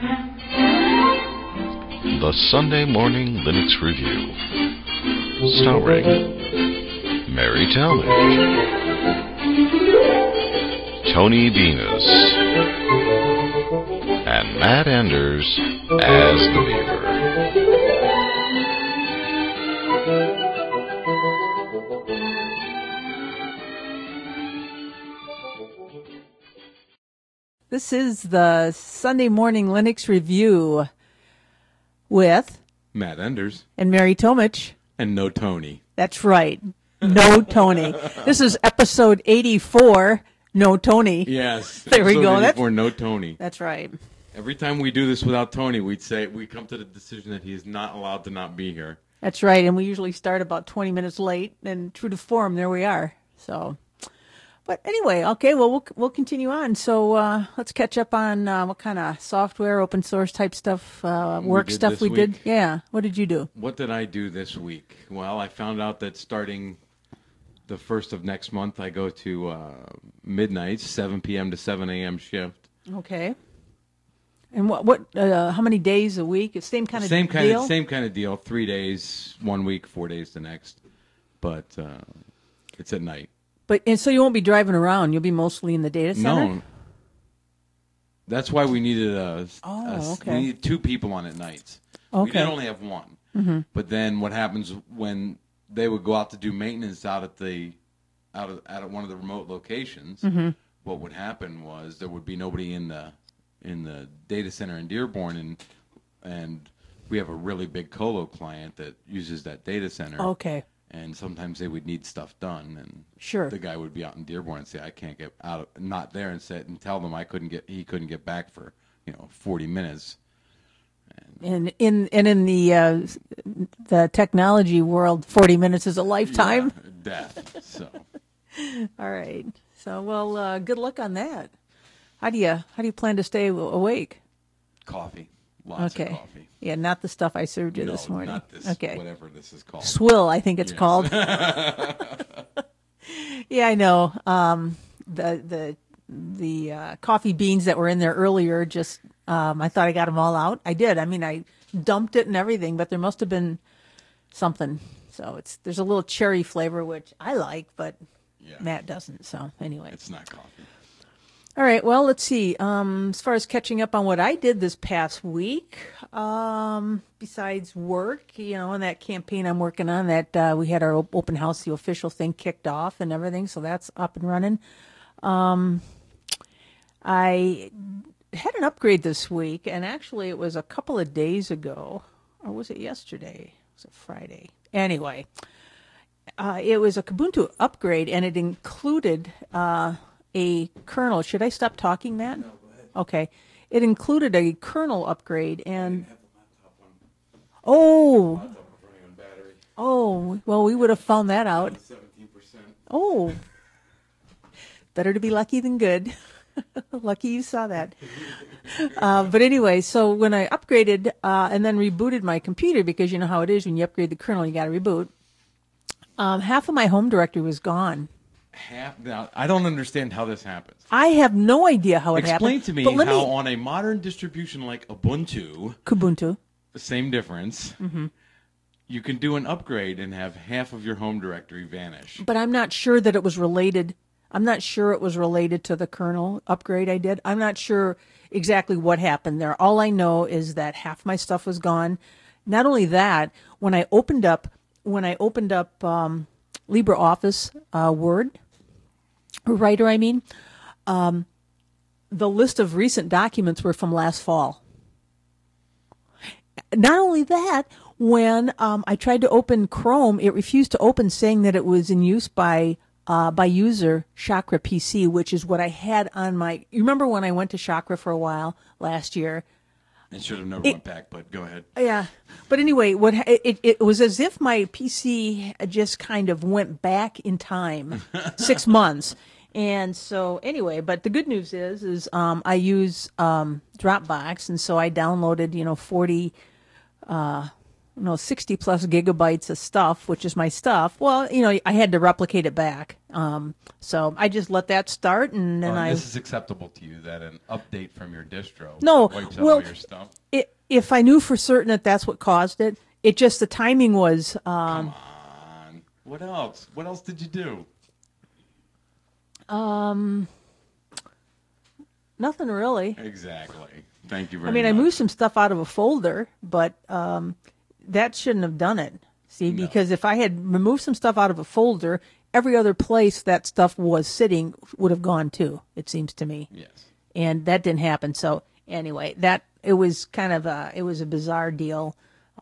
The Sunday Morning Linux Review, starring Mary Talmadge, Tony Venus, and Matt Anders as the Beaver. This is the Sunday Morning Linux Review with Matt Enders. And Mary Talmadge. And no Tony. That's right. No Tony. This is episode 84, No Tony. Yes. There we go. That's no Tony. That's right. Every time we do this without Tony, we come to the decision that he is not allowed to not be here. That's right. And we usually start about 20 minutes late, and true to form, there we are. So, but anyway, okay, well, we'll continue on. So let's catch up on what kind of software, open source type stuff, work stuff we did. Yeah. What did you do? What did I do this week? Well, I found out that starting the 1st of next month, I go to midnight, 7 p.m. to 7 a.m. shift. Okay. And how many days a week? Same kind of deal? Same kind of deal. 3 days, 1 week, 4 days the next. But it's at night. And so you won't be driving around. You'll be mostly in the data center? No. That's why we needed okay. we needed 2 people on at nights. Okay. We did only have 1. Mm-hmm. But then what happens when they would go out to do maintenance out at one of the remote locations, mm-hmm. what would happen was there would be nobody in the data center in Dearborn, and we have a really big colo client that uses that data center. Okay. And sometimes they would need stuff done, and sure, the guy would be out in Dearborn and say, "I can't get out, not there," and tell them he couldn't get back for 40 minutes. And in the technology world, 40 minutes is a lifetime. Yeah, death. So. All right. So well, good luck on that. How do you plan to stay awake? Coffee. Lots of coffee. Yeah, not the stuff I served you this morning. Not this. Okay. Whatever this is called. Swill, I think it's called. Yeah, I know. The coffee beans that were in there earlier, just I thought I got them all out. I did. I mean, I dumped it and everything, but there must have been something. So there's a little cherry flavor, which I like, but Matt doesn't. So anyway, it's not coffee. All right, well, let's see. As far as catching up on what I did this past week, besides work, and that campaign I'm working on, that we had our open house, the official thing kicked off and everything, so that's up and running. I had an upgrade this week, and actually it was a couple of days ago, or was it yesterday? Was it Friday? Anyway, it was a Kubuntu upgrade, and it included a kernel. Should I stop talking, Matt? No, go ahead. Okay. It included a kernel upgrade, and have the laptop running on battery. Well, we would have found that out. 17%. Oh, better to be lucky than good. Lucky you saw that. But anyway, so when I upgraded and then rebooted my computer, because you know how it is when you upgrade the kernel, you got to reboot. Half of my home directory was gone. Now, I don't understand how this happens. I have no idea how it happened. Explain to me how on a modern distribution like Kubuntu, the same difference, mm-hmm. you can do an upgrade and have half of your home directory vanish. But I'm not sure that it was related. I'm not sure it was related to the kernel upgrade I did. I'm not sure exactly what happened there. All I know is that half my stuff was gone. Not only that, when I opened up LibreOffice Word, Writer, the list of recent documents were from last fall. Not only that, when I tried to open Chrome, it refused to open, saying that it was in use by user Chakra PC, which is what I had on my. You remember when I went to Chakra for a while last year? It should have never went back, but go ahead. Yeah, but anyway, it was as if my PC just kind of went back in time, 6 months. And so anyway, but the good news is I use Dropbox, and so I downloaded 40 60 plus gigabytes of stuff, which is my stuff. Well, I had to replicate it back. So I just let that start, and then This is acceptable to you, that an update from your distro No, wipes out well, all your stuff? if I knew for certain that that's what caused it, it just, the timing was, Come on. What else? What else did you do? nothing really. Exactly. Thank you very I much. mean, I moved some stuff out of a folder, but that shouldn't have done it. See, No. because if I had removed some stuff out of a folder, every other place that stuff was sitting would have gone too, it seems to me. Yes. And that didn't happen. So anyway, it was kind of it was a bizarre deal.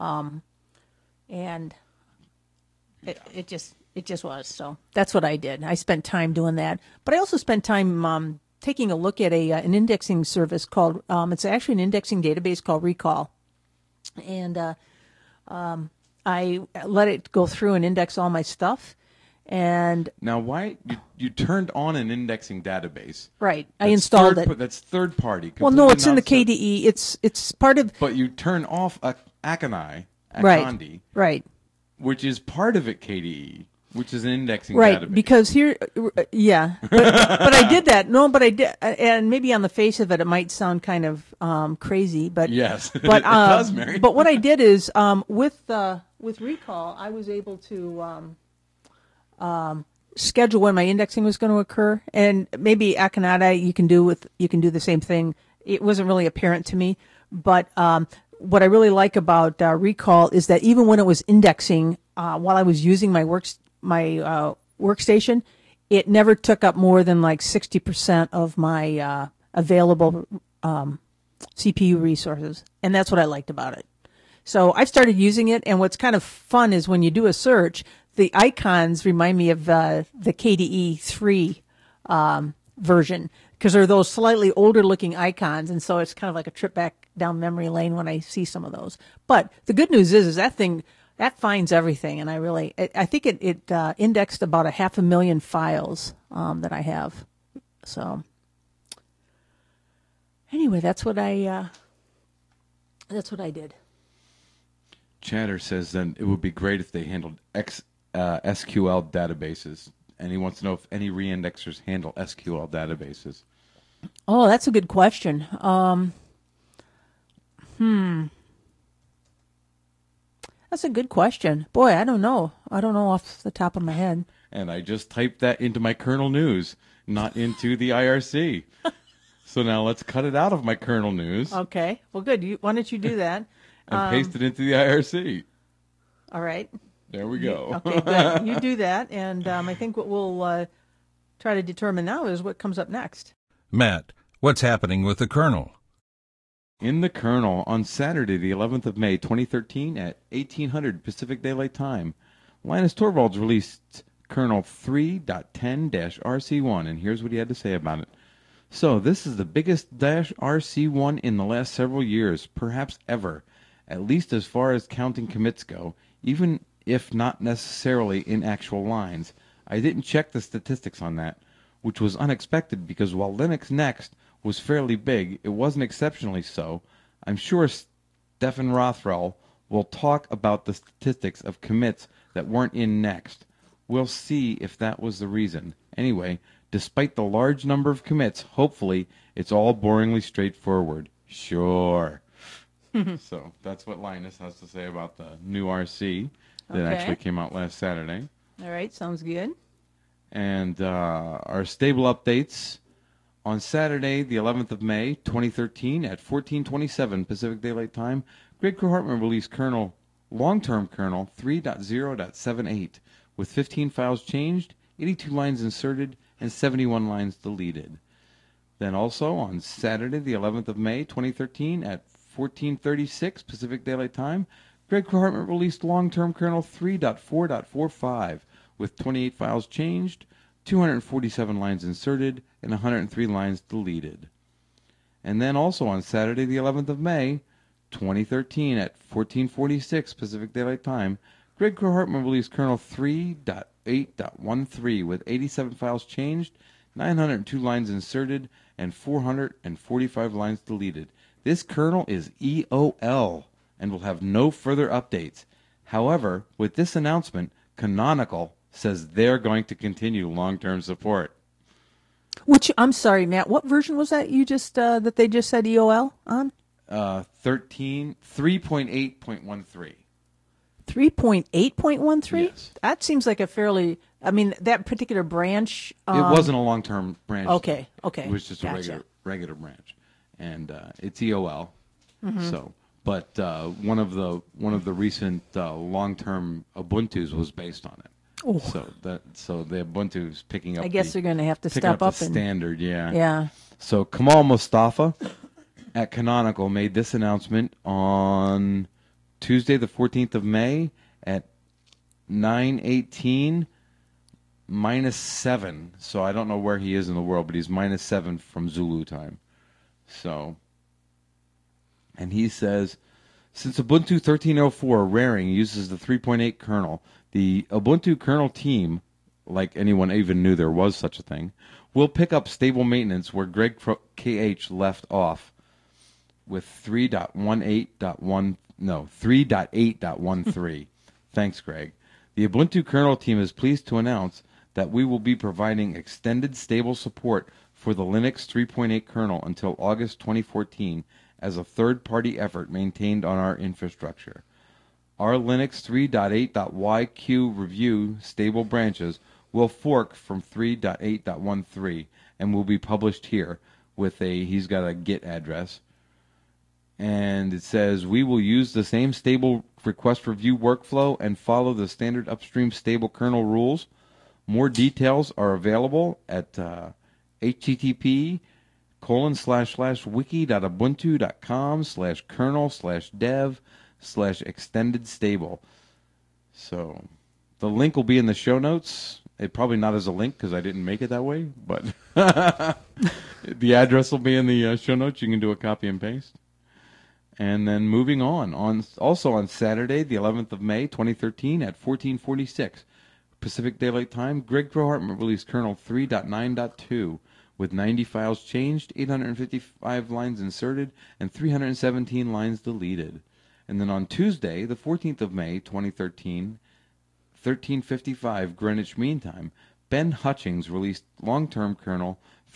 And it just was. So that's what I did. I spent time doing that, but I also spent time taking a look at an indexing service called it's actually an indexing database called Recall, and I let it go through and index all my stuff. And Now, why you turned on an indexing database? right, I That's installed it. That's third party. Well, no, completely it's in the not KDE. It's part of But you turn off Akonai, right, Akandi, right. which is part of it KDE, which is an indexing Right, database. because here, yeah, but I did that. No, but I did, and maybe on the face of it, it might sound kind of crazy, but Yes, but it does, Mary. But what I did is with Recall, I was able to schedule when my indexing was going to occur, and maybe Akonada you can do the same thing. It wasn't really apparent to me, but what I really like about Recall is that even when it was indexing while I was using my workstation, it never took up more than like 60% of my available CPU resources, and that's what I liked about it. So I've started using it, and what's kind of fun is when you do a search, the icons remind me of the KDE 3 version, because they're those slightly older looking icons, and so it's kind of like a trip back down memory lane when I see some of those. But the good news is that thing that finds everything, and I think it indexed about 500,000 files that I have. So anyway, that's what I did. Chatter says then it would be great if they handled SQL databases, and he wants to know if any reindexers handle SQL databases. Oh, that's a good question. That's a good question. Boy, I don't know. I don't know off the top of my head. And I just typed that into my kernel news, not into the IRC. So now let's cut it out of my kernel news Okay. Well, good. Why don't you do that? and paste it into the IRC. All right. There we go. Okay, good. You do that, and I think what we'll try to determine now is what comes up next. Matt, what's happening with the kernel? In the kernel, on Saturday, the 11th of May, 2013, at 1800 Pacific Daylight Time, Linus Torvalds released kernel 3.10-RC1, and here's what he had to say about it. So, this is the biggest -RC1 in the last several years, perhaps ever, at least as far as counting commits go, even if not necessarily in actual lines. I didn't check the statistics on that, which was unexpected because while Linux Next was fairly big, it wasn't exceptionally so. I'm sure Stefan Rothwell will talk about the statistics of commits that weren't in Next. We'll see if that was the reason. Anyway, despite the large number of commits, hopefully it's all boringly straightforward. Sure. So that's what Linus has to say about the new RC that Okay. actually came out last Saturday. All right, sounds good. And our stable updates on Saturday, the 11th of May, 2013, at 14:27 Pacific Daylight Time, Greg Kroh-Hartman released long-term kernel 3.0.78 with 15 files changed, 82 lines inserted, and 71 lines deleted. Then also on Saturday, the 11th of May, 2013, at 14:36 Pacific Daylight Time, Greg Kroh-Hartman released long-term kernel 3.4.45 with 28 files changed, 247 lines inserted, and 103 lines deleted. And then also on Saturday, the 11th of May, 2013, at 14:46 Pacific Daylight Time, Greg Kroh-Hartman released kernel 3.8.13 with 87 files changed, 902 lines inserted, and 445 lines deleted. This kernel is EOL, and will have no further updates. However, with this announcement, Canonical says they're going to continue long-term support. Which, I'm sorry, Matt, what version was that you just, that they just said EOL on? 3.8.13. 3.8.13? Yes. That seems like a fairly, I mean, that particular branch. It wasn't a long-term branch. Okay. It was just Gotcha. a regular branch, and it's EOL. Mm-hmm. So, but one of the recent long-term Ubuntu's was based on it. Oh. So the Ubuntu's picking up. I guess they're going to have to picking step up the and standard. Yeah. Yeah. So Kamal Mustafa at Canonical made this announcement on Tuesday, the 14th of May at 9:18 -7. So I don't know where he is in the world, but he's -7 from Zulu time. So, and he says, since Ubuntu 13.04 raring uses the 3.8 kernel, the Ubuntu kernel team, like anyone even knew there was such a thing, will pick up stable maintenance where Greg KH left off with 3.8.13. Thanks, Greg. The Ubuntu kernel team is pleased to announce that we will be providing extended stable support for the Linux 3.8 kernel until August 2014 as a third-party effort maintained on our infrastructure. Our Linux 3.8.yq review stable branches will fork from 3.8.13 and will be published here with he's got a Git address. And it says, we will use the same stable request review workflow and follow the standard upstream stable kernel rules. More details are available at http://wiki.ubuntu.com/kernel/dev/extended stable. So the link will be in the show notes. It probably not as a link because I didn't make it that way, but the address will be in the show notes. You can do a copy and paste. And then moving on also on Saturday, the 11th of May, 2013, at 14:46 Pacific Daylight Time, Greg Krohartman released kernel 3.9.2 with 90 files changed, 855 lines inserted, and 317 lines deleted. And then on Tuesday, the 14th of May, 2013, 13:55 Greenwich Mean Time, Ben Hutchings released long-term kernel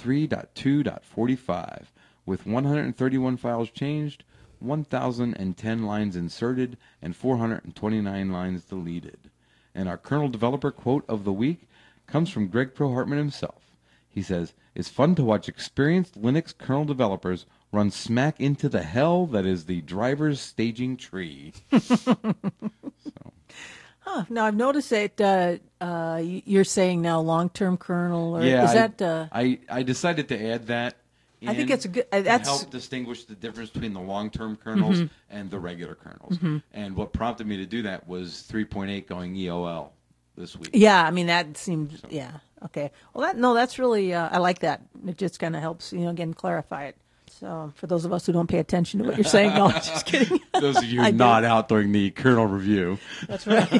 3.2.45 with 131 files changed, 1,010 lines inserted, and 429 lines deleted. And our kernel developer quote of the week comes from Greg Krohartman himself. He says, it's fun to watch experienced Linux kernel developers run smack into the hell that is the driver's staging tree. Now, I've noticed that you're saying now long-term kernel. Or Yeah, is that? I decided to add that. I think it's a good. to That's help distinguish the difference between the long-term kernels and the regular kernels. And what prompted me to do that was 3.8 going EOL this week. yeah. I mean, that seems yeah. Okay. Well, that's really. I like that. It just kind of helps, again, clarify it. So for those of us who don't pay attention to what you're saying, no, just kidding. Those of you I do. not out during the kernel review. That's right.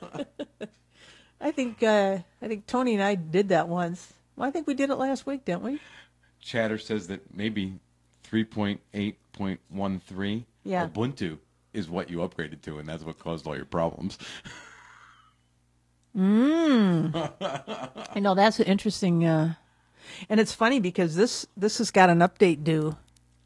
I think Tony and I did that once. Well, I think we did it last week, didn't we? Chatter says that maybe 3.8.13 Yeah. Ubuntu is what you upgraded to, and that's what caused all your problems. I know that's an interesting, and it's funny because this has got an update due.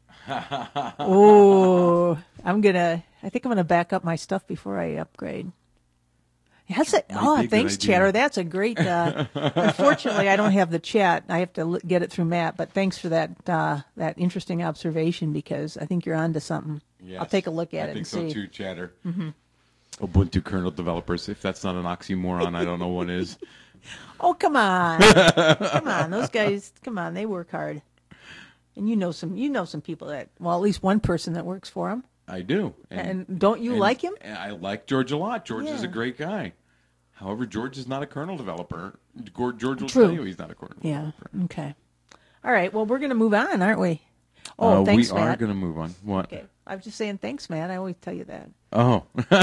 Oh, I think I'm gonna back up my stuff before I upgrade. Yes. Thanks, Chatter. That's a great. Unfortunately, I don't have the chat. I have to get it through Matt. But thanks for that interesting observation because I think you're onto something. Yes, I'll take a look at it and see. I think so too, Chatter. Ubuntu kernel developers. If that's not an oxymoron, I don't know what is. Oh, come on. Come on. Those guys, come on. They work hard. And you know some people that, well, at least one person that works for them. I do. And don't you like him? I like George a lot. George is a Yeah. great guy. However, George is not a kernel developer. George will True. tell you he's not a kernel developer. Okay. All right. Well, we're going to move on, aren't we? Oh, thanks, we Matt. are going to move on. What? Okay. I was just saying thanks, Matt. I always tell you that. Oh.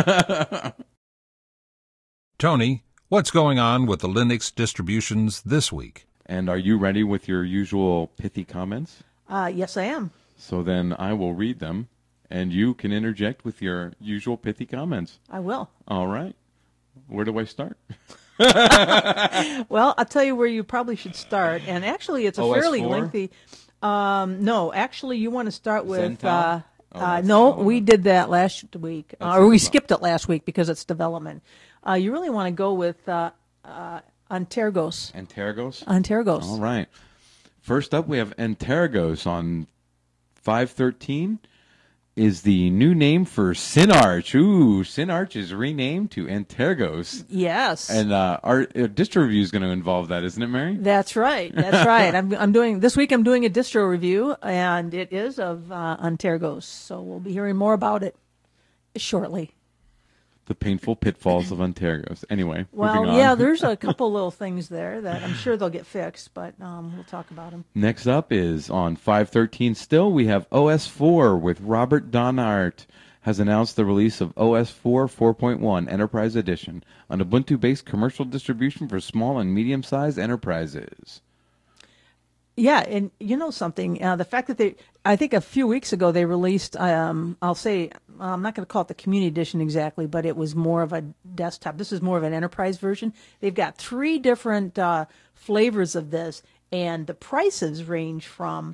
Tony, what's going on with the Linux distributions this week? And are you ready with your usual pithy comments? Yes, I am. So then I will read them, and you can interject with your usual pithy comments. I will. All right. Where do I start? Well, I'll tell you where you probably should start. And actually, it's a OS4? fairly lengthy. No, actually, you want to start with. Zental? That's No, development. we did that last week, That's or we development. skipped it last week because it's development. You really want to go with Antergos. Antergos? Antergos. All right. First up, we have Antergos on 513 is the new name for Synarch. Ooh, Synarch is renamed to Antergos. Yes. And our distro review is going to involve that, isn't it, Mary? That's right. That's right. I'm doing this week. I'm doing a distro review, and it is of Antergos. So we'll be hearing more about it shortly. The painful pitfalls of Antergos. Anyway, Well, moving on. yeah, there's a couple little things there that I'm sure they'll get fixed, but we'll talk about them. Next up is on 513 still, we have OS4 with Robert Donart has announced the release of OS4 4.1 Enterprise Edition, an Ubuntu-based commercial distribution for small and medium-sized enterprises. Yeah, and you know something, the fact that I think a few weeks ago they released, I'll say, I'm not going to call it the community edition exactly, but it was more of a desktop. This is more of an enterprise version. They've got 3 different flavors of this, and the prices range from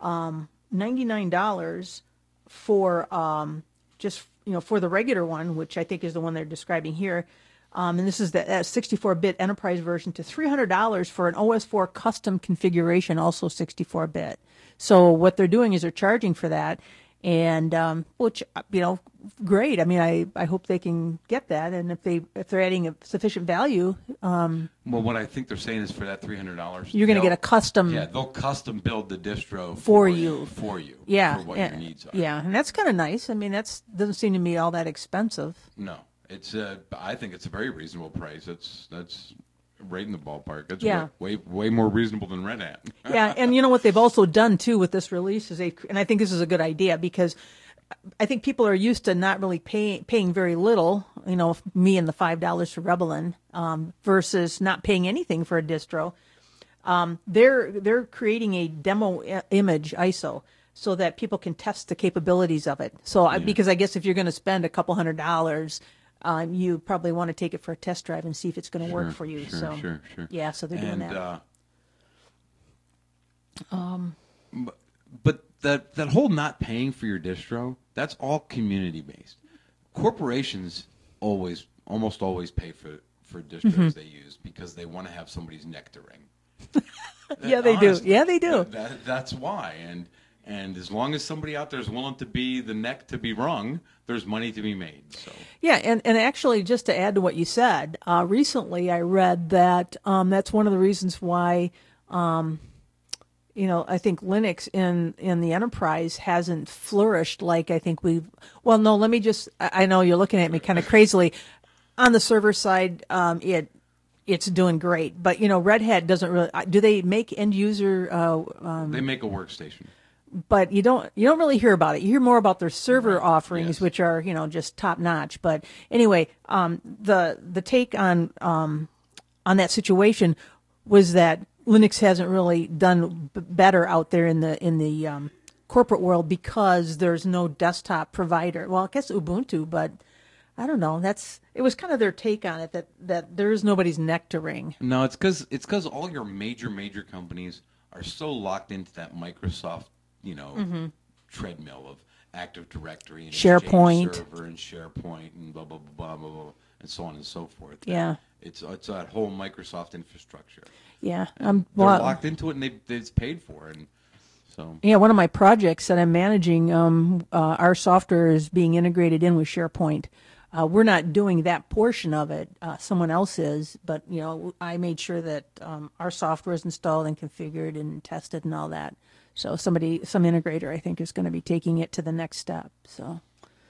$99 for just, for the regular one, which I think is the one they're describing here. And this is the 64-bit enterprise version, to $300 for an OS4 custom configuration, also 64-bit. So what they're doing is they're charging for that, and which great. I mean, I hope they can get that, and if they're adding a sufficient value, Well, what I think they're saying is for that $300, you're going to get a custom. Yeah, they'll custom build the distro For you. For you. Yeah, For what yeah, your needs are. yeah, and that's kind of nice. I mean, that's doesn't seem to me all that expensive. No, it's I think it's a very reasonable price. That's right in the ballpark. It's Yeah. way more reasonable than Red Hat. Yeah, and you know what they've also done too with this release is and I think this is a good idea because I think people are used to not really paying very little. Me and the $5 for Rebelin versus not paying anything for a distro. They're creating a demo image ISO so that people can test the capabilities of it. So because I guess if you're going to spend a couple $100, you probably want to take it for a test drive and see if it's going to work for you. Sure. Yeah, so they're doing that. But that whole not paying for your distro, that's all community based. Corporations almost always pay for distros they use because they want to have somebody's neck to wring. Yeah, they do. Honestly, Yeah, they do. That's why. And as long as somebody out there is willing to be the neck to be wrung, there's money to be made. So Yeah, and actually, just to add to what you said, recently I read that that's one of the reasons why, I think Linux in the enterprise hasn't flourished like I think we've. Well, no, let me just. I know you're looking at me kind of crazily. On the server side, it's doing great, but Red Hat doesn't really. Do they make end user? they make a workstation. But you don't really hear about it. You hear more about their server offerings, Yes. which are just top notch. But anyway, the take on that situation was that Linux hasn't really done better out there in the corporate world because there's no desktop provider. Well, I guess Ubuntu, but I don't know. It was kind of their take on it that there is nobody's neck to wring. No, it's because all your major companies are so locked into that Microsoft, treadmill of Active Directory and SharePoint. Exchange Server and SharePoint and blah blah blah blah blah and so on and so forth. Yeah. It's that whole Microsoft infrastructure. Yeah, They're locked into it and it's paid for, and so yeah, one of my projects that I'm managing, our software is being integrated in with SharePoint. We're not doing that portion of it. Someone else is, but I made sure that our software is installed and configured and tested and all that. So some integrator, I think, is going to be taking it to the next step. So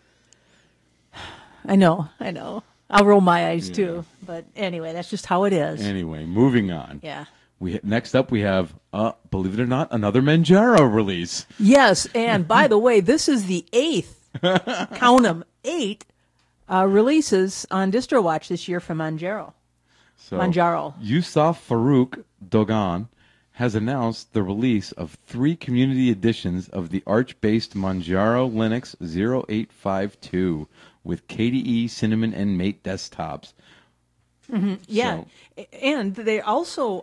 I know. I'll roll my eyes too, but anyway, that's just how it is. anyway, moving on. Yeah. Next up we have, believe it or not, another Manjaro release. Yes, and by the way, this is the 8th, count 'em, 8 releases on DistroWatch this year from Manjaro. So Manjaro. Yusuf Farouk Dogan has announced the release of 3 community editions of the Arch-based Manjaro Linux 0852 with KDE, Cinnamon, and Mate desktops. Yeah, So- and they also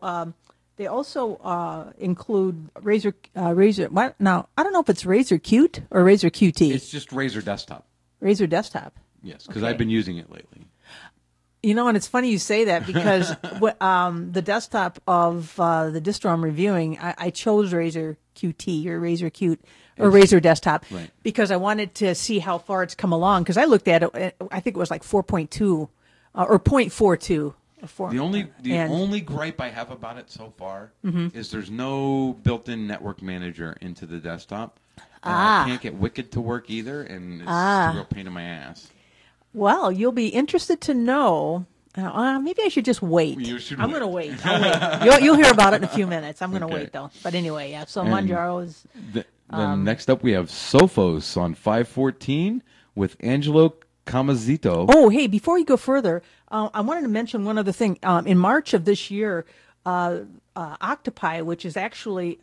include Razer. What now? I don't know if it's Razer Qt or Razer QT. It's just Razer Desktop. Razer Desktop. Yes, because Okay. I've been using it lately. You know, and it's funny you say that because the desktop of the distro I'm reviewing, I chose Razer QT or Razer Qt or Razer Desktop Right. because I wanted to see how far it's come along. Because I looked at it, I think it was like 4.2 or 0.42. The only gripe I have about it so far is there's no built-in network manager into the desktop. And I can't get Wicked to work either, and it's a real pain in my ass. Well, you'll be interested to know. Maybe I should just wait. You should I'm wait. going to wait. I'll wait. You'll hear about it in a few minutes. I'm going to Okay. wait, though. But anyway, yeah. So And Manjaro is... Then next up we have Sophos on 514 with Angelo Camazito. Oh, hey, before you go further, I wanted to mention one other thing. In March of this year, Octopi, which is actually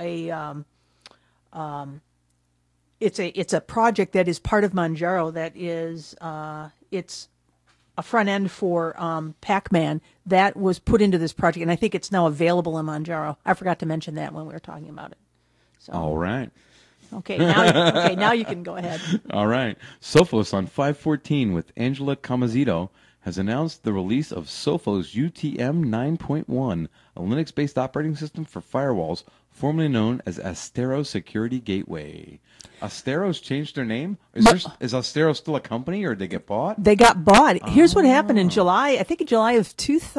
it's a project that is part of Manjaro that is it's a front end for Pac-Man that was put into this project, and I think it's now available in Manjaro. I forgot to mention that when we were talking about it. So All right. okay, now you can go ahead. All right. Sophos on 514 with Angela Camazito has announced the release of Sophos UTM 9.1, a Linux-based operating system for firewalls, formerly known as Astero Security Gateway. Astero's changed their name? Is Astero still a company, or did they get bought? They got bought. Here's what happened in July. I think in July of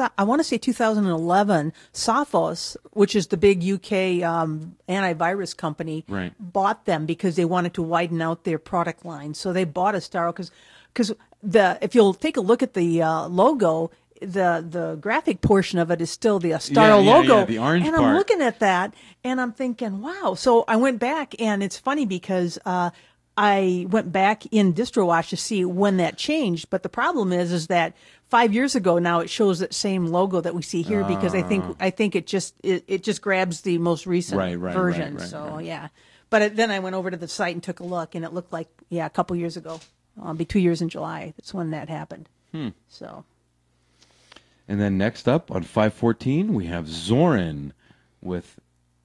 2011, Sophos, which is the big UK antivirus company, Right. bought them because they wanted to widen out their product line. So they bought Astero because if you'll take a look at the logo, the graphic portion of it is still the Astero logo. Yeah, the orange and part. I'm looking at that and I'm thinking, wow. So I went back, and it's funny because I went back in DistroWatch to see when that changed. But the problem is that 5 years ago now it shows that same logo that we see here because I think it just grabs the most recent Right, version. right. Yeah. But then I went over to the site and took a look, and it looked like a couple years ago. Be 2 years in July. That's when that happened. So. And then next up on 514, we have Zorin with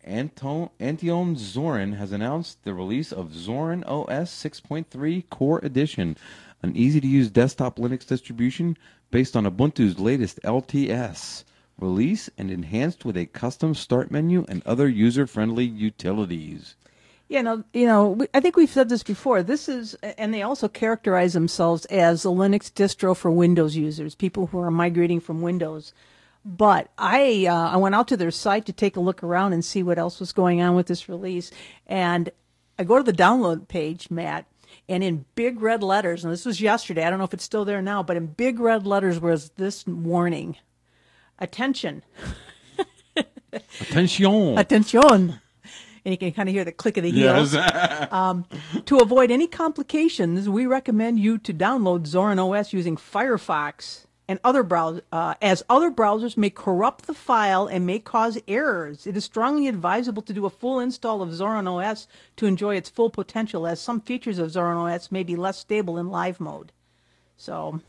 Antion Zorin has announced the release of Zorin OS 6.3 Core Edition, an easy-to-use desktop Linux distribution based on Ubuntu's latest LTS release and enhanced with a custom start menu and other user-friendly utilities. I think we've said this before. This is, and they also characterize themselves as a Linux distro for Windows users, people who are migrating from Windows. But I went out to their site to take a look around and see what else was going on with this release. And I go to the download page, Matt, and in big red letters, and this was yesterday, I don't know if it's still there now, but in big red letters was this warning. Attention. Attention! Attention. And you can kind of hear the click of the heels. Yes. To avoid any complications, we recommend you to download Zorin OS using Firefox and other browsers, as other browsers may corrupt the file and may cause errors. It is strongly advisable to do a full install of Zorin OS to enjoy its full potential, as some features of Zorin OS may be less stable in live mode. So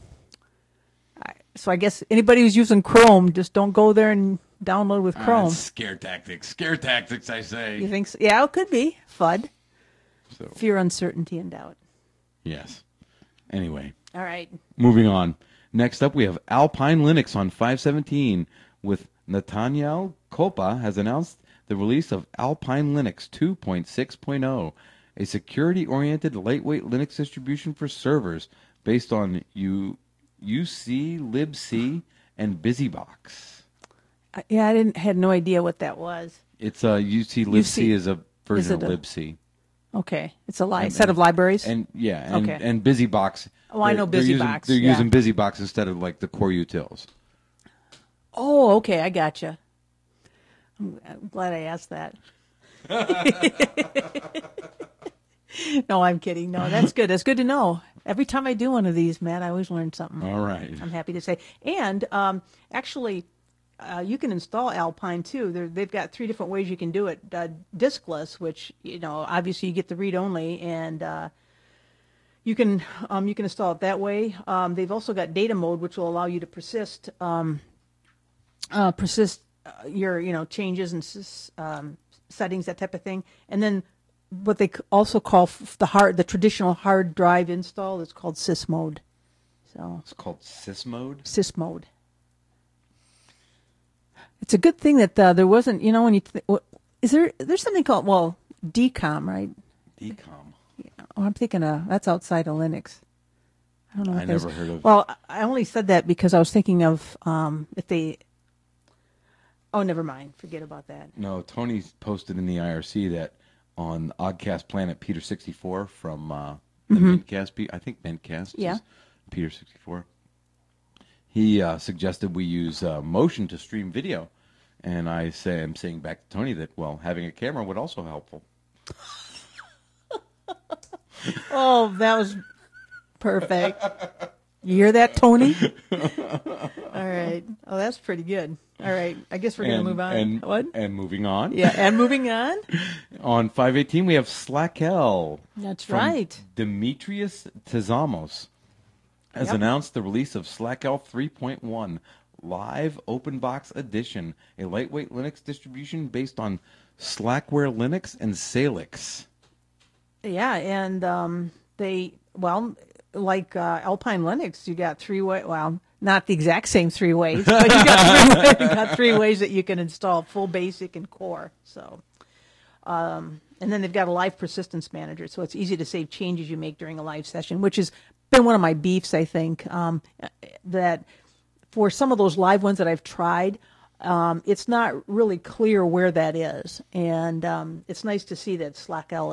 I guess anybody who's using Chrome, just don't go there and download with Chrome. Scare tactics, I say. You think so? Yeah, it could be. FUD. So, Fear, uncertainty, and doubt. yes. Anyway, All right. moving on. Next up, we have Alpine Linux on 517 with Nathaniel Kopa has announced the release of Alpine Linux 2.6.0, a security-oriented lightweight Linux distribution for servers based on UC, libc, and BusyBox. Yeah, I had no idea what that was. It's UC libc is a version of it a- libc. Okay, it's a set of libraries. And Okay. and BusyBox. Oh, I know they're BusyBox, They're yeah. using BusyBox instead of like the core utils. Oh, okay, I gotcha. I'm glad I asked that. No, I'm kidding. No, that's good. That's good to know. Every time I do one of these, Matt, I always learn something. All right. I'm happy to say. And actually, you can install Alpine too. They've got 3 different ways you can do it. Diskless, which obviously you get the read only, and you can install it that way. They've also got data mode, which will allow you to persist your changes and settings, that type of thing. And then what they also call the traditional hard drive install is called sys mode. So It's called sys mode. Sys mode. It's a good thing that there wasn't, when you there's something called DCOM, right? DCOM. Yeah. Oh, I'm thinking that's outside of Linux. I don't know. What I never heard of. Well, I only said that because I was thinking of if they. Oh, never mind. Forget about that. No, Tony posted in the IRC that on Oddcast Planet, Peter 64 from the Mintcast, I think Mintcast is Peter 64. He suggested we use Motion to stream video, and I'm saying back to Tony that having a camera would also helpful. Oh, that was perfect. You hear that, Tony? All right. Oh, that's pretty good. All right. I guess we're going to move on. What? And moving on. Yeah, and moving on. On 518, we have Slackell. That's right. Demetrius Tezamos has announced the release of Slackell 3.1 Live Open Box Edition, a lightweight Linux distribution based on Slackware Linux and Salix. Yeah, and like Alpine Linux, you got 3 ways. Well, not the exact same 3 ways, but you got 3 ways that you can install full basic and core. So, and then they've got a live persistence manager, so it's easy to save changes you make during a live session, which has been one of my beefs. I think that for some of those live ones that I've tried, it's not really clear where that is, and it's nice to see that Slackell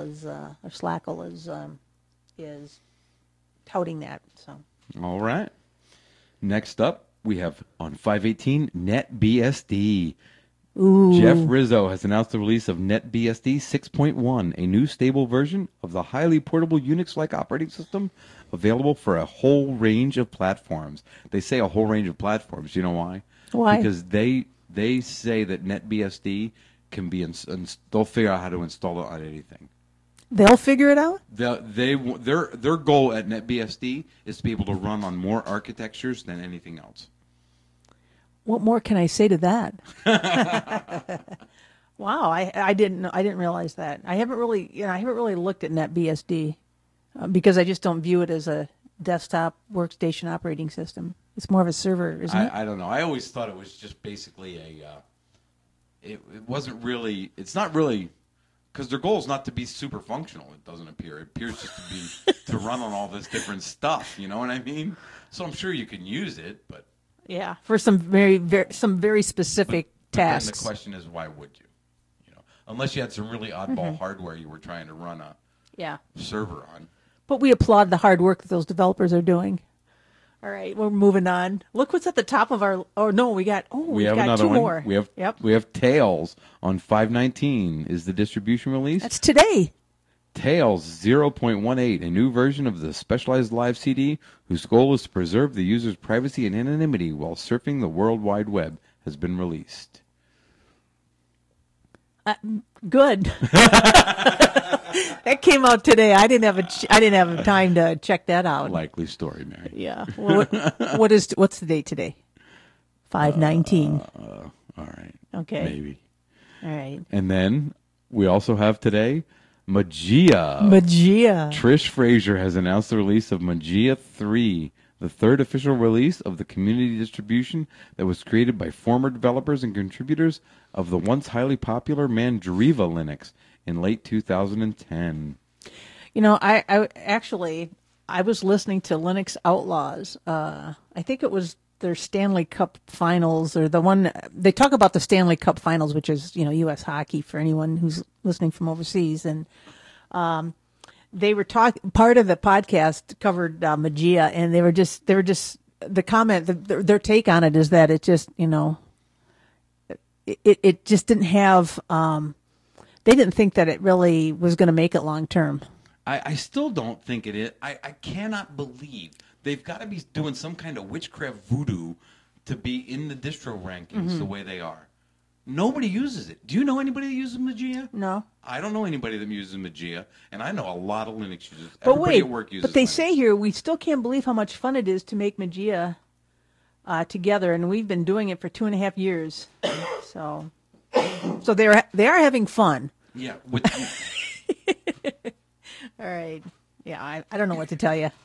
is touting that. So, all right. Next up, we have on 518 NetBSD. Ooh. Jeff Rizzo has announced the release of NetBSD 6.1, a new stable version of the highly portable Unix-like operating system available for a whole range of platforms. They say a whole range of platforms. You know why? Why? Because they say that NetBSD can be they'll figure out how to install it on anything. They'll figure it out? Their goal at NetBSD is to be able to run on more architectures than anything else. What more can I say to that? Wow, I didn't realize that. I haven't really looked at NetBSD because I just don't view it as a desktop workstation operating system. It's more of a server, isn't it? I don't know. I always thought it was just basically it wasn't really. It's not really. Because their goal is not to be super functional, it doesn't appear. It appears just to run on all this different stuff, you know what I mean? So I'm sure you can use it, but... Yeah, for some very specific tasks. Then the question is, why would you? Unless you had some really oddball hardware you were trying to run a server on. But we applaud the hard work that those developers are doing. All right, we're moving on. Look what's at the top of our... Oh, no, we have another 2 one. more. We have Tails on 519 is the distribution release. That's today. Tails 0.18, a new version of the specialized live CD whose goal is to preserve the user's privacy and anonymity while surfing the World Wide Web, has been released. Good. That came out today. I didn't have time to check that out. Likely story, Mary. Yeah. Well, what's the date today? 5/19. All right. Okay. Maybe. All right. And then we also have today Magia. Trish Frazier has announced the release of Magia 3, the 3rd official release of the community distribution that was created by former developers and contributors of the once highly popular Mandriva Linux in late 2010. I was listening to Linux Outlaws. I think it was their Stanley Cup Finals, or the one they talk about the Stanley Cup Finals, which is U.S. hockey for anyone who's listening from overseas, and they were part of the podcast covered Magia, and they were just the comment, their take on it is that it just it just didn't have. They didn't think that it really was going to make it long term. I still don't think it is. I cannot believe they've got to be doing some kind of witchcraft voodoo to be in the distro rankings the way they are. Nobody uses it. Do you know anybody that uses Mageia? No. I don't know anybody that uses Mageia, and I know a lot of Linux users. But Everybody wait, at work uses but they Linux. say here we still can't believe how much fun it is to make Mageia together, and we've been doing it for 2.5 years. So they are having fun. Yeah. All right. Yeah, I don't know what to tell you.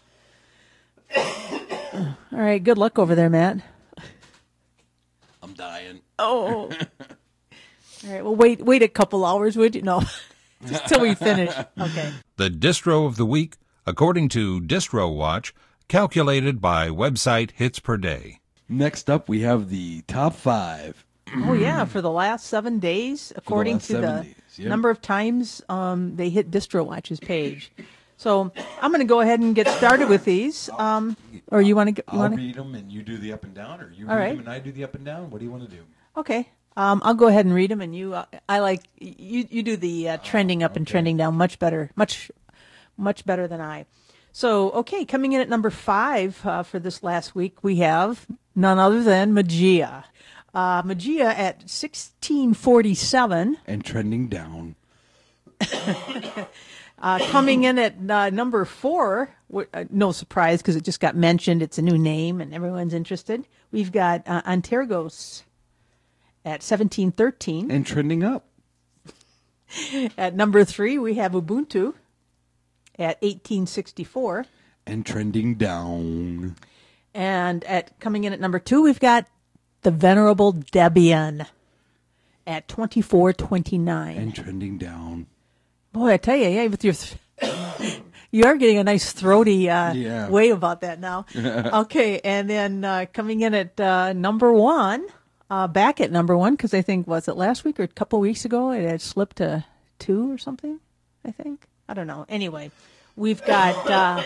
All right. Good luck over there, Matt. I'm dying. Oh. All right. Well, wait a couple hours, would you? No, just till we finish. Okay. The Distro of the Week, according to Distro Watch, calculated by website hits per day. Next up, we have the top 5. Oh yeah, for the last 7 days, according last to 7 the days, yep. number of times they hit Distro Watch's page. So I'm going to go ahead and get started with these. Or you want to? I'll read them and you do the up and down, or you All read right. them and I do the up and down. What do you want to do? Okay. I'll go ahead and read them, and you. I like you do the trending up and trending down much better, much better than I. So okay, coming in at number 5 for this last week, we have none other than Mageia. Mageia at 1647. And trending down. Coming in at number 4, no surprise because it just got mentioned. It's a new name and everyone's interested. We've got Antergos at 1713. And trending up. At number 3, we have Ubuntu at 1864. And trending down. And coming in at number 2, we've got the Venerable Debian at 2429. And trending down. Boy, I tell you, yeah, with your you are getting a nice throaty way about that now. Okay, and then coming in at number 1, back at number 1, because I think, was it last week or a couple of weeks ago? It had slipped to 2 or something, I think. I don't know. Anyway, we've got...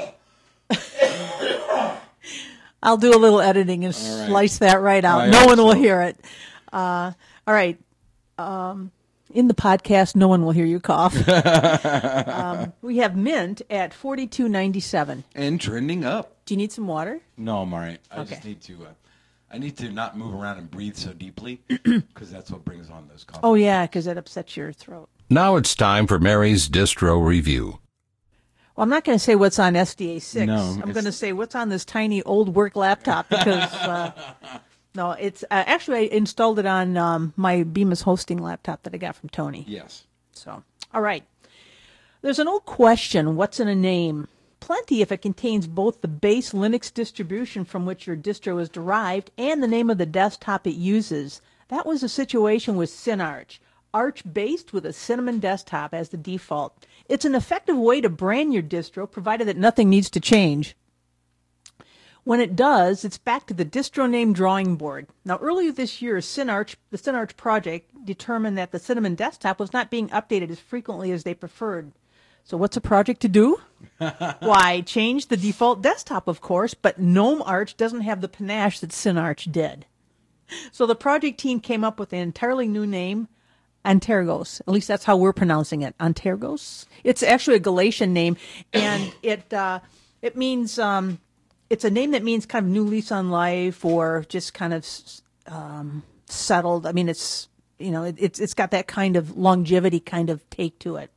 I'll do a little editing and slice that right out. No one will hear it. All right. In the podcast, no one will hear you cough. We have Mint at 42.97. And trending up. Do you need some water? No, I'm all right. I Okay. just need to... I need to not move around and breathe so deeply because that's what brings on those coughs. Oh, yeah, because it upsets your throat. Now it's time for Mary's Distro Review. Well, I'm not going to say what's on SDA 6. No, I'm going to say what's on this tiny old work laptop because, no, it's actually I installed it on my Bemis hosting laptop that I got from Tony. Yes. So, all right. There's an old question, what's in a name? Plenty if it contains both the base Linux distribution from which your distro is derived and the name of the desktop it uses. That was the situation with CinArch. Arch-based with a Cinnamon desktop as the default. It's an effective way to brand your distro, provided that nothing needs to change. When it does, it's back to the distro name drawing board. Now, earlier this year, the CinArch project determined that the Cinnamon desktop was not being updated as frequently as they preferred. So what's a project to do? Why, change the default desktop, of course, but GNOME Arch doesn't have the panache that CinArch did. So the project team came up with an entirely new name, Antergos. At least that's how we're pronouncing it, Antergos. It's actually a Galatian name, and it means it's a name that means kind of new lease on life or just kind of settled. I mean, it's got that kind of longevity kind of take to it.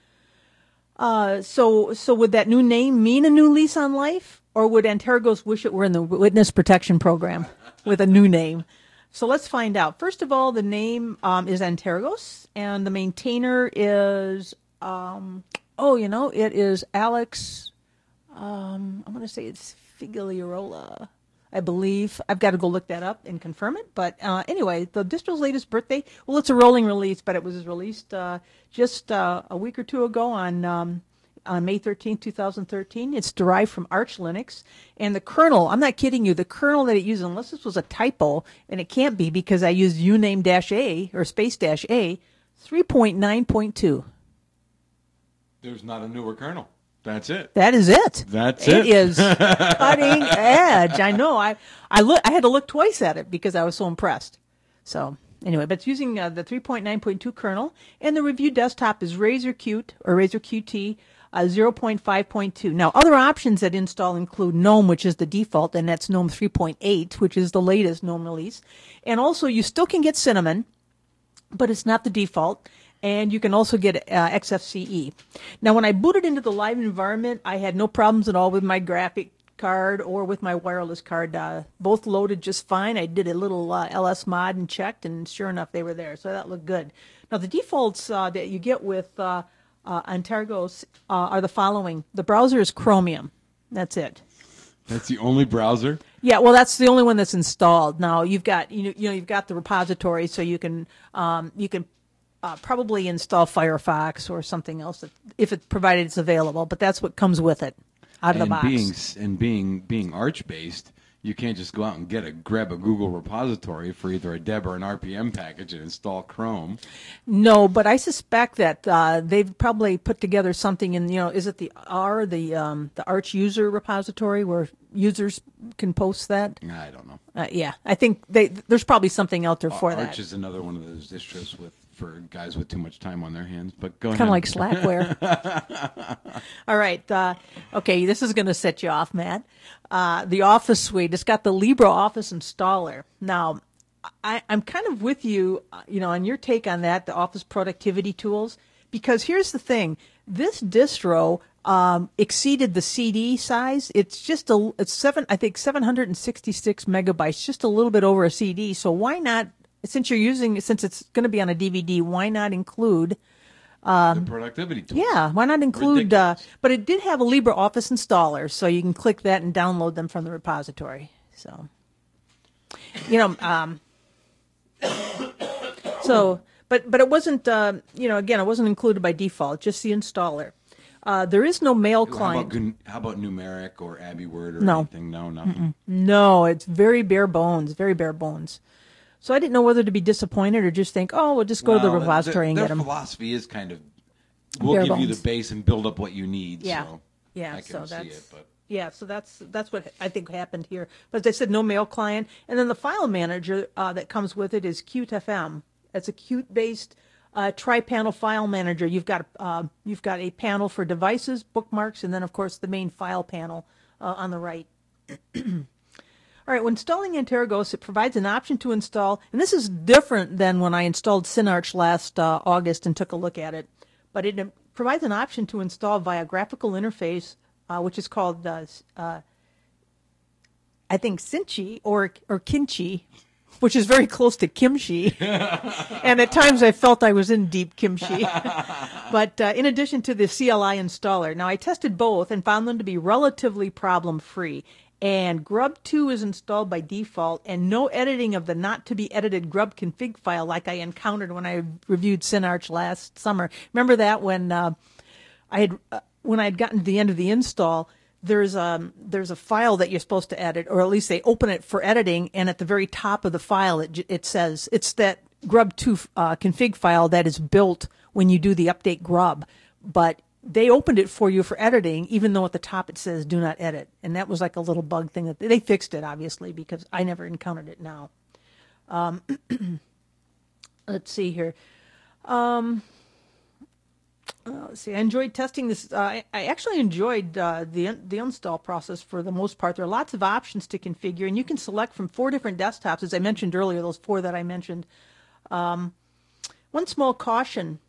So would that new name mean a new lease on life, or would Antergos wish it were in the witness protection program with a new name? So let's find out. First of all, the name is Antergos, and the maintainer is it is Alex. I'm going to say it's Figlierola, I believe. I've got to go look that up and confirm it. But anyway, the distro's latest birthday, well, it's a rolling release, but it was released just a week or two ago on May 13th, 2013. It's derived from Arch Linux. And the kernel, I'm not kidding you, the kernel that it uses, unless this was a typo, and it can't be because I used uname-a or space-a, 3.9.2. There's not a newer kernel. That's it. That is it. That's it. It is cutting edge. I know. I had to look twice at it because I was so impressed. So anyway, but it's using the 3.9.2 kernel, and the review desktop is Razor Qt or Razor Qt 0.5.2. Now, other options that install include GNOME, which is the default, and that's GNOME 3.8, which is the latest GNOME release. And also, you still can get Cinnamon, but it's not the default. And you can also get XFCE. Now, when I booted into the live environment, I had no problems at all with my graphic card or with my wireless card. Both loaded just fine. I did a little LS mod and checked, and sure enough, they were there. So that looked good. Now, the defaults that you get with Antergos are the following. The browser is Chromium. That's it. That's the only browser? Yeah, well, that's the only one that's installed. Now, you've got you've got the repository, so you can probably install Firefox or something else if it provided it's available. But that's what comes with it out of the box. Being Arch based, you can't just go out and grab a Google repository for either a Deb or an RPM package and install Chrome. No, but I suspect that they've probably put together something in, is it the Arch user repository where users can post that? I don't know. Yeah, I think there's probably something out there for that. Arch is another one of those distros for guys with too much time on their hands. But go ahead. Kind of like Slackware. All right. Okay, this is going to set you off, Matt. The Office suite. It's got the LibreOffice installer. Now, I'm kind of with you, on your take on that, the Office productivity tools, because here's the thing: this distro exceeded the CD size. It's 766 megabytes, just a little bit over a CD. So why not? Since it's going to be on a DVD, why not include the productivity tool? Yeah, why not include? But it did have a LibreOffice installer, so you can click that and download them from the repository. So, but it wasn't. Again, it wasn't included by default. Just the installer. There is no mail client. How about Numeric or AbiWord or No. anything? No, nothing. No, it's very bare bones. Very bare bones. So I didn't know whether to be disappointed or just think, we'll just go to the repository and get them. Their philosophy is kind of, we'll bare give you bones. the base and build up what you need. Yeah, so yeah. I can see it, but. Yeah, so that's what I think happened here. But as I said, no mail client, and then the file manager that comes with it is Qt-FM. It's a Qt-based tri-panel file manager. You've got a panel for devices, bookmarks, and then of course the main file panel on the right. All right, when installing Antergos, it provides an option to install, and this is different than when I installed SynArch last August and took a look at it, but it provides an option to install via graphical interface, which is called, I think, Cinchi or Kimchi, which is very close to kimchi. And at times I felt I was in deep kimchi. But in addition to the CLI installer, now I tested both and found them to be relatively problem-free. And Grub 2 is installed by default, and no editing of the not-to-be-edited Grub config file like I encountered when I reviewed SynArch last summer. Remember that when I had gotten to the end of the install, there's a file that you're supposed to edit, or at least they open it for editing, and at the very top of the file it says it's that Grub 2 config file that is built when you do the update Grub, but they opened it for you for editing, even though at the top it says do not edit. And that was like a little bug thing that they fixed it, obviously, because I never encountered it now. Let's see here. Let's see. I enjoyed testing this. I actually enjoyed the install process for the most part. There are lots of options to configure, and you can select from 4 different desktops, as I mentioned earlier, those 4 that I mentioned. One small caution,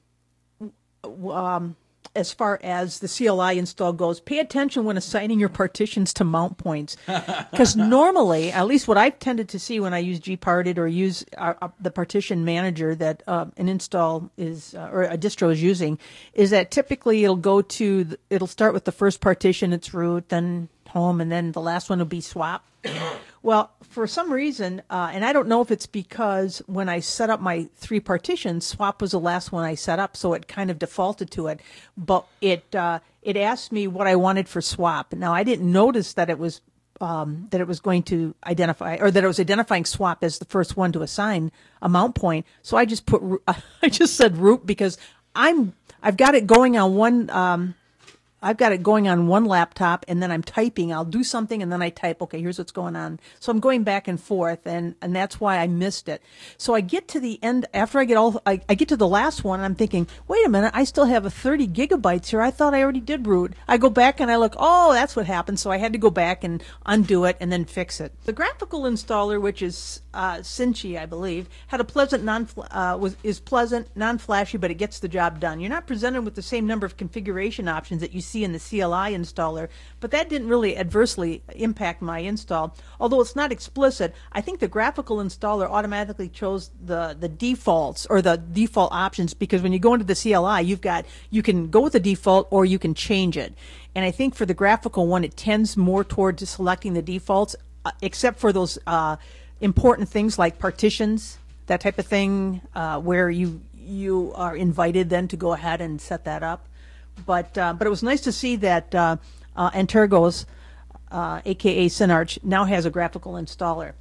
as far as the CLI install goes, pay attention when assigning your partitions to mount points. Because normally, at least what I've tended to see when I use gparted or use the partition manager that an install is, or a distro is using, is that typically it'll start with the first partition, its root, then home, and then the last one will be swap. Well, for some reason, and I don't know if it's because when I set up my 3 partitions, swap was the last one I set up, so it kind of defaulted to it. But it asked me what I wanted for swap. Now, I didn't notice that it was going to identify, or that it was identifying swap as the first one to assign a mount point. So I just I just said root because I've got it going on one I've got it going on one laptop, and then I'm typing. I'll do something, and then I type, okay, here's what's going on. So I'm going back and forth, and that's why I missed it. So I get to the end, after I get to the last one, and I'm thinking, wait a minute, I still have a 30 gigabytes here. I thought I already did root. I go back, and I look, oh, that's what happened. So I had to go back and undo it, and then fix it. The graphical installer, which is Cinchi, I believe, had a pleasant, is pleasant, non-flashy, but it gets the job done. You're not presented with the same number of configuration options that you see in the CLI installer, but that didn't really adversely impact my install. Although it's not explicit, I think the graphical installer automatically chose the defaults or the default options, because when you go into the CLI, you can go with the default or you can change it. And I think for the graphical one, it tends more toward selecting the defaults, except for those important things like partitions, that type of thing, where you are invited then to go ahead and set that up. But it was nice to see that Antergos, aka Synarch, now has a graphical installer.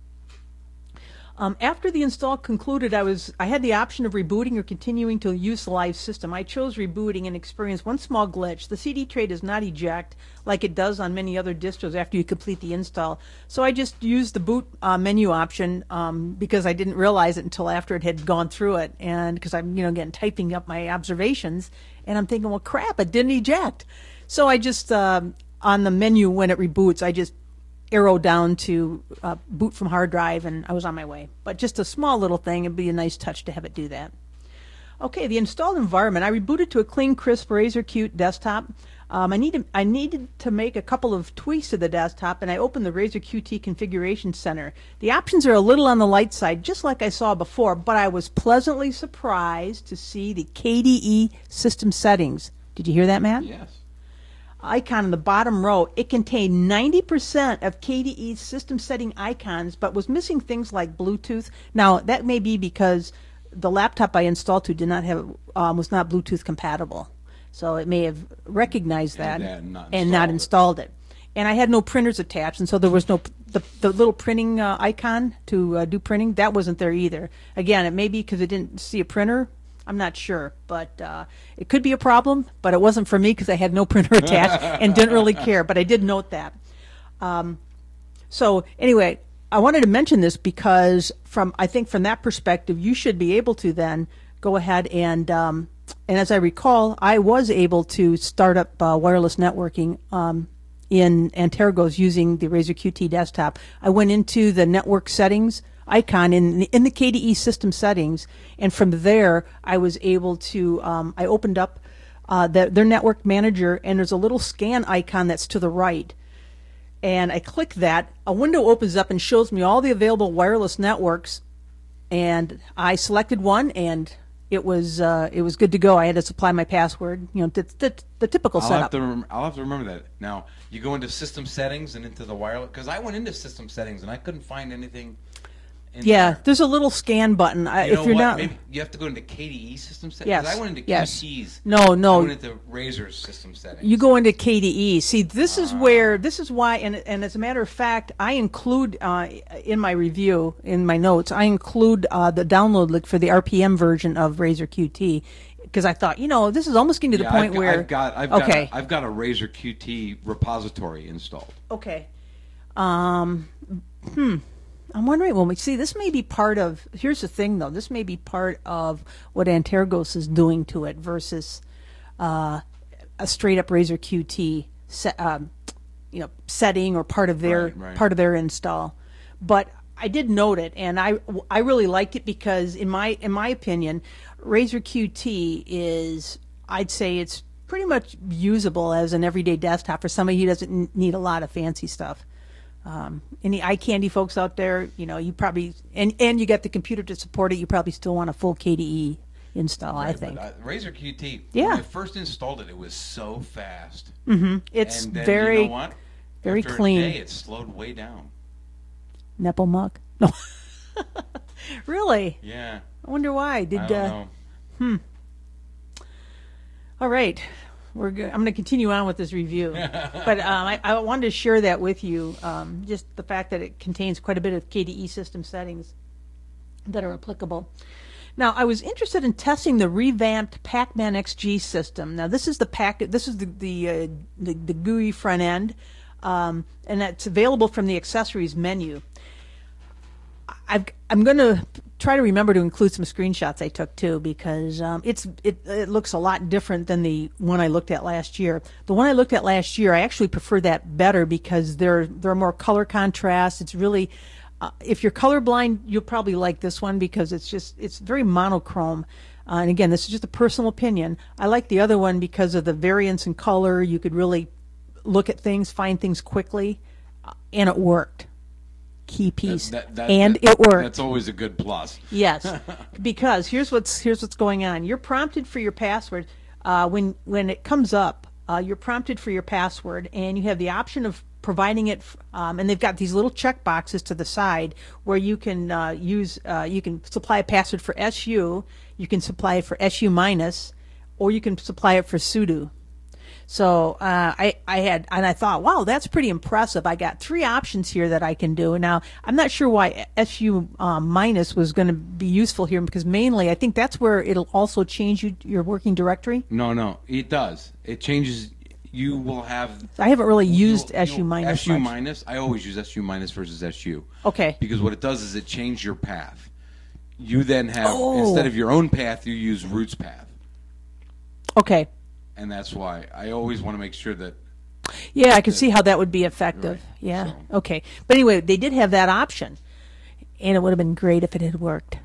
After the install concluded, I had the option of rebooting or continuing to use the live system. I chose rebooting and experienced one small glitch. The CD tray does not eject like it does on many other distros after you complete the install. So I just used the boot menu option because I didn't realize it until after it had gone through it, and because I'm again typing up my observations, and I'm thinking, well, crap, it didn't eject. So I just on the menu when it reboots, I just arrow down to boot from hard drive, and I was on my way. But just a small little thing. It'd be a nice touch to have it do that. Okay, the installed environment. I rebooted to a clean, crisp Razor-Qt desktop. I needed to make a couple of tweaks to the desktop, and I opened the Razor-Qt Configuration Center. The options are a little on the light side, just like I saw before, but I was pleasantly surprised to see the KDE system settings. Did you hear that, Matt? Yes. Icon in the bottom row. It contained 90% of KDE's system setting icons, but was missing things like Bluetooth. Now, that may be because the laptop I installed to did not have was not Bluetooth compatible. So it may have recognized that and not installed it. And I had no printers attached, and so there was no the little printing icon to do printing. That wasn't there either. Again, it may be because it didn't see a printer. I'm not sure, but it could be a problem, but it wasn't for me because I had no printer attached and didn't really care, but I did note that. So anyway, I wanted to mention this because I think from that perspective, you should be able to then go ahead and as I recall, I was able to start up wireless networking in Antergos using the Razor-Qt desktop. I went into the network settings icon in the KDE system settings, and from there I was able to I opened up their network manager, and there's a little scan icon that's to the right, and I click that. A window opens up and shows me all the available wireless networks, and I selected one, and it was good to go. I had to supply my password, the typical setup. I'll have to remember that. Now you go into system settings and into the wireless, because I went into system settings and I couldn't find anything. Yeah, there's a little scan button. If you're not, maybe you have to go into KDE system settings. Yes, I went into QT's. No. I went into Razor's system settings. You go into KDE. See, this is why, and as a matter of fact, I include in my review, in my notes, I include the download link for the RPM version of Razor-Qt, because I thought, this is almost getting to the point where I've got a Razor-Qt repository installed. Okay. I'm wondering, well, see, this may be part of, here's the thing, though, this may be part of what Antergos is doing to it versus a straight-up Razor-Qt setting or part of their install. But I did note it, and I really liked it because, in my opinion, Razor-Qt is, I'd say it's pretty much usable as an everyday desktop for somebody who doesn't need a lot of fancy stuff. Any iCandy folks out there, you probably, and you got the computer to support it, you probably still want a full KDE install, right, I think. Razor-Qt, when I first installed it, it was so fast. Mm-hmm. It's and then, very, you know what? very After clean. A day, it slowed way down. Nepomuk? No. Really? Yeah. I wonder why. I don't know. All right. I'm going to continue on with this review, but I wanted to share that with you, just the fact that it contains quite a bit of KDE system settings that are applicable. Now, I was interested in testing the revamped Pac-Man XG system. Now, this is the GUI front end, and it's available from the accessories menu. I'm going to try to remember to include some screenshots I took too, because it looks a lot different than the one I looked at last year. The one I looked at last year, I actually prefer that better because there are more color contrast. It's really if you're colorblind, you'll probably like this one because it's very monochrome. And again, this is just a personal opinion. I like the other one because of the variance in color. You could really look at things, find things quickly, and it worked. Key piece. It worked. That's always a good plus. Yes, because here's what's going on. You're prompted for your password when it comes up. You're prompted for your password, and you have the option of providing it. And they've got these little check boxes to the side where you can you can supply a password for SU, you can supply it for SU minus, or you can supply it for sudo. So I thought, wow, that's pretty impressive. I got 3 options here that I can do. Now, I'm not sure why SU minus was going to be useful here, because mainly I think that's where it'll also change your working directory. No, it does. It changes. You will have. I haven't really used SU minus. SU minus. I always use SU minus versus SU. Okay. Because what it does is it changes your path. You then have instead of your own path, you use root's path. Okay. And that's why I always want to make sure that. Yeah, I can see how that would be effective. Right. Yeah. So. Okay. But anyway, they did have that option, and it would have been great if it had worked.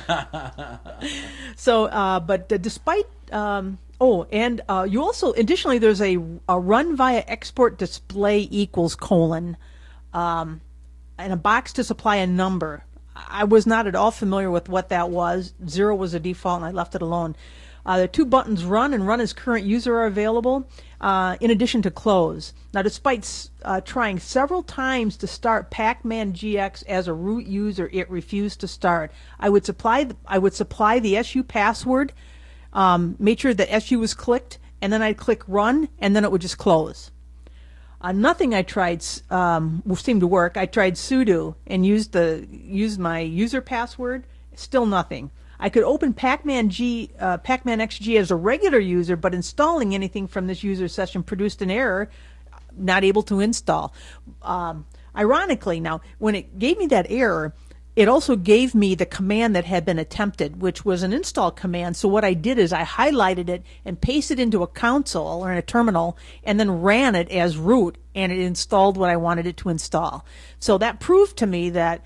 So, but despite. You also additionally there's a run via export display equals : and a box to supply a number. I was not at all familiar with what that was. 0 was a default, and I left it alone. The 2 buttons run and run as current user are available, in addition to close. Now, despite trying several times to start Pac-Man GX as a root user, it refused to start. I would supply the SU password, made sure that SU was clicked, and then I'd click run, and then it would just close. Nothing I tried seemed to work. I tried sudo and used my user password. Still nothing. I could open Pac-Man XG as a regular user, but installing anything from this user session produced an error, not able to install. Ironically, now, when it gave me that error, it also gave me the command that had been attempted, which was an install command. So what I did is I highlighted it and pasted it into a console or in a terminal and then ran it as root, and it installed what I wanted it to install. So that proved to me that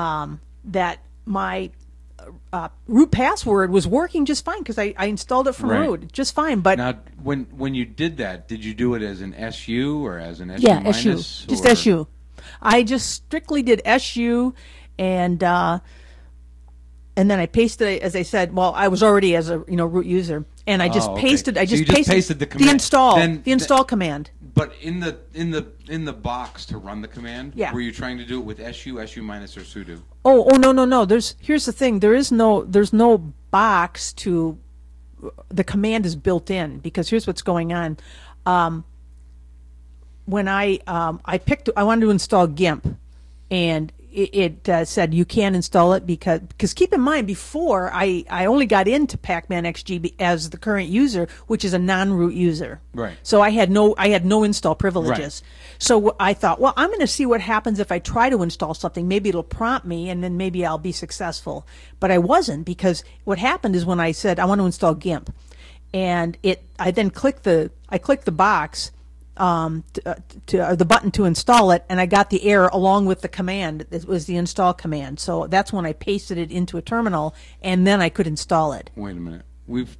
my root password was working just fine because I installed it from root just fine. But now, when you did that, did you do it as an SU or as an SU minus? Yeah, SU, just SU. I just strictly did SU, and then I pasted it, as I said. Well, I was already as a root user, and I just pasted. I just pasted the command. The install command. But in the box to run the command, were you trying to do it with SU, SU minus, or sudo? Oh no. Here's the thing. There's no box to. The command is built in, because here's what's going on. When I wanted to install GIMP, and it said you can't install it because keep in mind, before I only got into Pac-Man XG as the current user, which is a non-root user. Right. So I had no install privileges. Right. So I thought, well, I'm going to see what happens if I try to install something. Maybe it'll prompt me, and then maybe I'll be successful. But I wasn't, because what happened is when I said I want to install GIMP, and I then clicked the box. The button to install it, and I got the error along with the command. It was the install command. So that's when I pasted it into a terminal, and then I could install it. Wait a minute.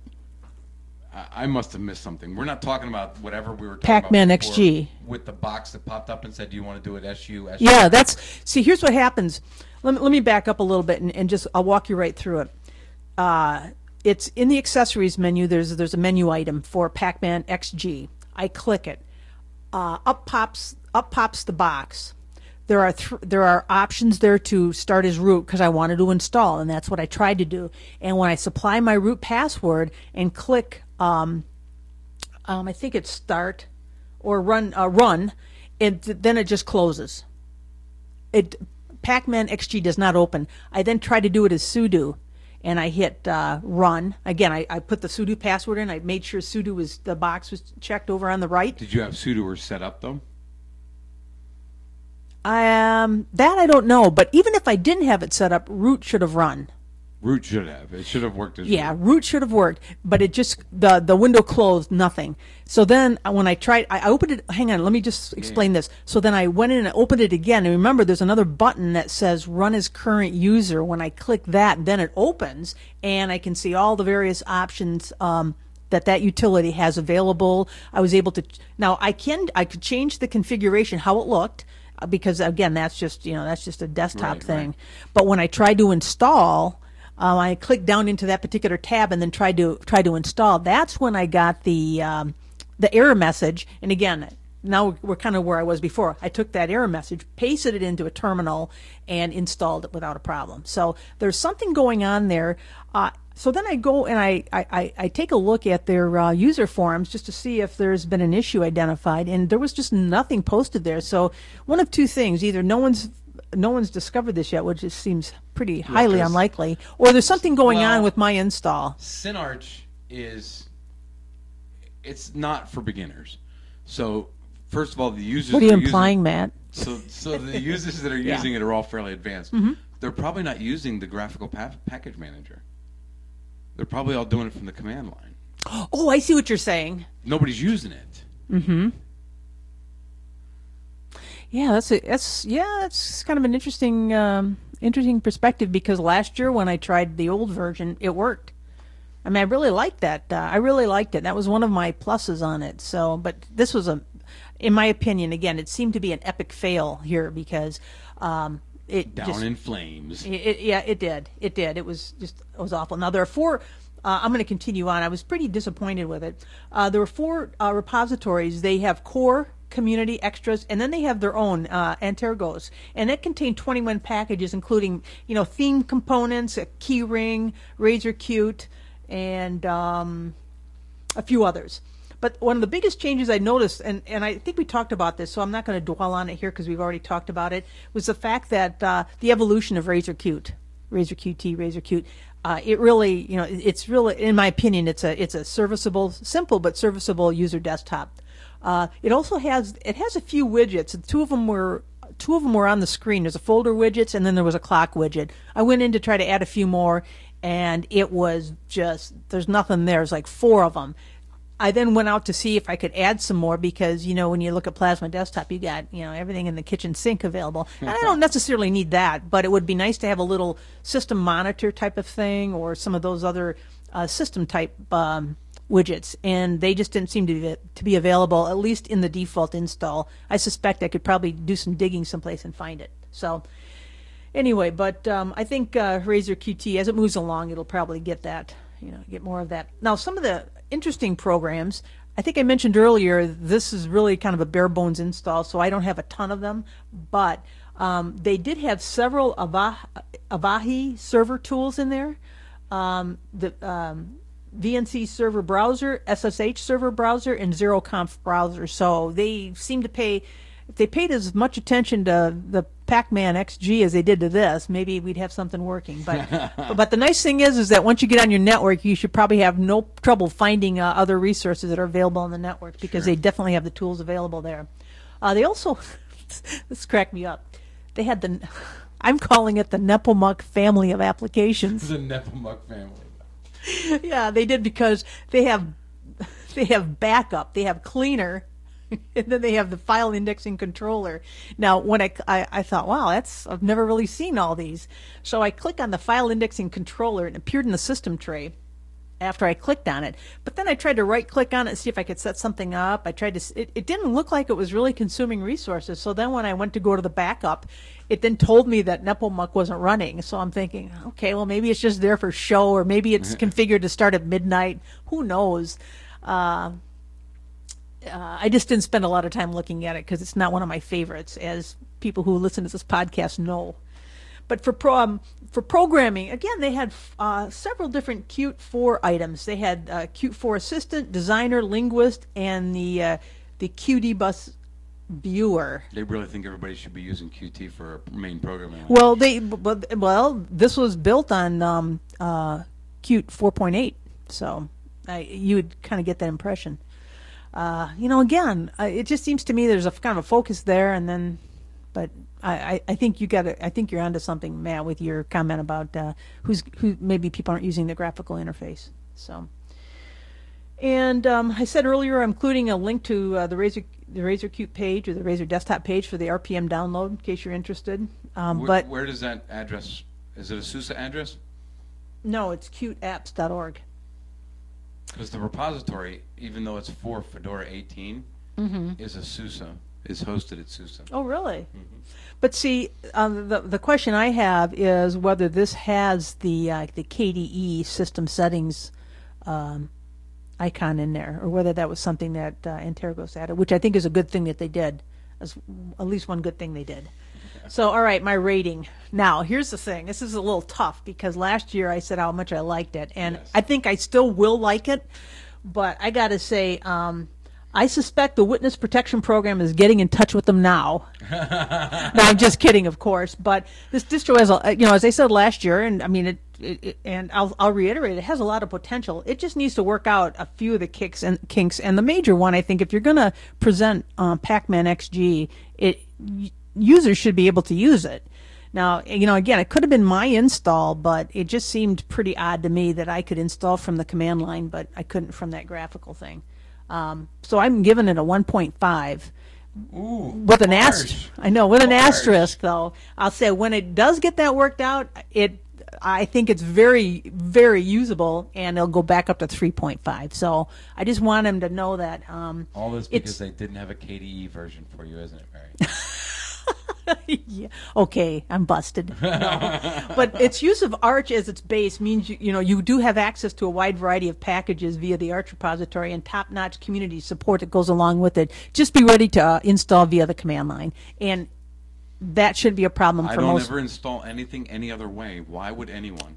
I must have missed something. We're not talking about whatever we were talking Pac-Man about XG with the box that popped up and said, "Do you want to do it SU?" Yeah, see. Here's what happens. Let me back up a little bit and just I'll walk you right through it. It's in the accessories menu. There's a menu item for Pac-Man XG. I click it. Up pops the box. There are options there to start as root because I wanted to install, and that's what I tried to do. And when I supply my root password and click, I think it's start or run, then it just closes. Pac-Man XG does not open. I then try to do it as sudo, and I hit run. Again, I put the sudo password in. I made sure sudo the box was checked over on the right. Did you have sudo set up though? That I don't know, but even if I didn't have it set up, root should have run. Root should have. It should have worked as Yeah, root. root should have worked, but it just the window closed, nothing. So then when I tried, I opened it. Hang on, let me just explain this. So then I went in and opened it again, and remember, there's another button that says "Run as current user." When I click that, then it opens, and I can see all the various options that utility has available. I was able to now I could change the configuration how it looked. Because again, that's just a desktop thing. Right. But when I tried to install, I clicked down into that particular tab and then tried to install. That's when I got the error message. And again, now we're kind of where I was before. I took that error message, pasted it into a terminal, and installed it without a problem. So there's something going on there. So then I go and I take a look at their user forums just to see if there's been an issue identified, and there was just nothing posted there. So one of two things: either no one's discovered this yet, which just seems pretty highly unlikely, or there's something going on with my install. Synarch it's not for beginners. So first of all, the users. What are you implying, Matt? So the users that are using it are all fairly advanced. Mm-hmm. They're probably not using the graphical package manager. They're probably all doing it from the command line. Oh, I see what you're saying. Nobody's using it. Mm-hmm. Yeah, that's kind of an interesting perspective, because last year when I tried the old version, it worked. I mean, I really liked that. I really liked it. That was one of my pluses on it. So, but this was in my opinion, again, it seemed to be an epic fail here, because it Down just, in flames. It did. It was awful. Now there are 4. I'm going to continue on. I was pretty disappointed with it. There were 4 repositories. They have core, community, extras, and then they have their own Antergos, and it contained 21 packages, including theme components, a keyring, Razorcute, and a few others. But one of the biggest changes I noticed, and I think we talked about this, so I'm not going to dwell on it here because we've already talked about it, was the fact that the evolution of Razorcute, it really, it's really, in my opinion, it's a serviceable, simple but serviceable user desktop. It also has a few widgets. Two of them were on the screen. There's a folder widgets, and then there was a clock widget. I went in to try to add a few more, and it was just, there's nothing there. There's like 4 of them. I then went out to see if I could add some more, because, when you look at Plasma Desktop, you got, everything in the kitchen sink available. And I don't necessarily need that, but it would be nice to have a little system monitor type of thing, or some of those other system type widgets. And they just didn't seem to be available, at least in the default install. I suspect I could probably do some digging someplace and find it. So anyway, but I think Razorqt, as it moves along, it'll probably get that, get more of that. Now, some of the interesting programs, I think I mentioned earlier, this is really kind of a bare bones install, so I don't have a ton of them, but they did have several Avahi server tools in there. The VNC server browser, SSH server browser, and ZeroConf browser. So they seem to pay, if they paid as much attention to the Pac-Man XG as they did to this, maybe we'd have something working. But the nice thing is that once you get on your network, you should probably have no trouble finding other resources that are available on the network, because they definitely have the tools available there. They also, this cracked me up, they had I'm calling it the Nepomuk family of applications. The Nepomuk family. Yeah, they did, because they have backup, they have cleaner, and then they have the file indexing controller. Now, when I thought, wow, I've never really seen all these. So I click on the file indexing controller, and it appeared in the system tray after I clicked on it. But then I tried to right click on it and see if I could set something up. I tried to, it didn't look like it was really consuming resources. So then when I went to go to the backup, it then told me that Nepomuk wasn't running. So I'm thinking, okay, well, maybe it's just there for show, or maybe it's configured to start at midnight. Who knows? I just didn't spend a lot of time looking at it, because it's not one of my favorites, as people who listen to this podcast know. But for programming, again, they had several different Qt 4 items. They had Qt 4 Assistant, Designer, Linguist, and the QDBus viewer. They really think everybody should be using Qt for main programming. Well, this was built on Qt 4.8, so you would kind of get that impression. Again, it just seems to me there's a kind of a focus there, and then, but I think I think you're onto something, Matt, with your comment about who maybe people aren't using the graphical interface. So, and I said earlier, I'm including a link to the Razer Qt page or the Razer desktop page for the RPM download, in case you're interested. Where does that address? Is it a SUSE address? No, it's qtapps.org. Because the repository, even though it's for Fedora 18, is a SUSE, is hosted at SUSE. Oh, really? Mm-hmm. But see, the question I have is whether this has the KDE system settings icon in there, or whether that was something that Antergos added, which I think is a good thing that they did. At least one good thing they did. So, all right, my rating. Now, here's the thing. This is a little tough because last year I said how much I liked it, and yes. I think I still will like it, but I got to say, I suspect the Witness Protection Program is getting in touch with them now. No, I'm just kidding, of course, but this distro has, as I said last year, and I mean, and I'll reiterate, it has a lot of potential. It just needs to work out a few of the kinks, and the major one, I think, if you're going to present Pacman XG, users should be able to use it. Now, again, it could have been my install, but it just seemed pretty odd to me that I could install from the command line, but I couldn't from that graphical thing. So I'm giving it a 1.5. Ooh, with an asterisk. I know, with an asterisk, though. I'll say when it does get that worked out, I think it's very, very usable, and it'll go back up to 3.5. So I just want them to know that. All this because they didn't have a KDE version for you, isn't it, Mary? Yeah. Okay, I'm busted. No. But its use of Arch as its base means you do have access to a wide variety of packages via the Arch repository and top-notch community support that goes along with it. Just be ready to install via the command line, and that should be a problem for most. I don't ever install anything any other way. Why would anyone?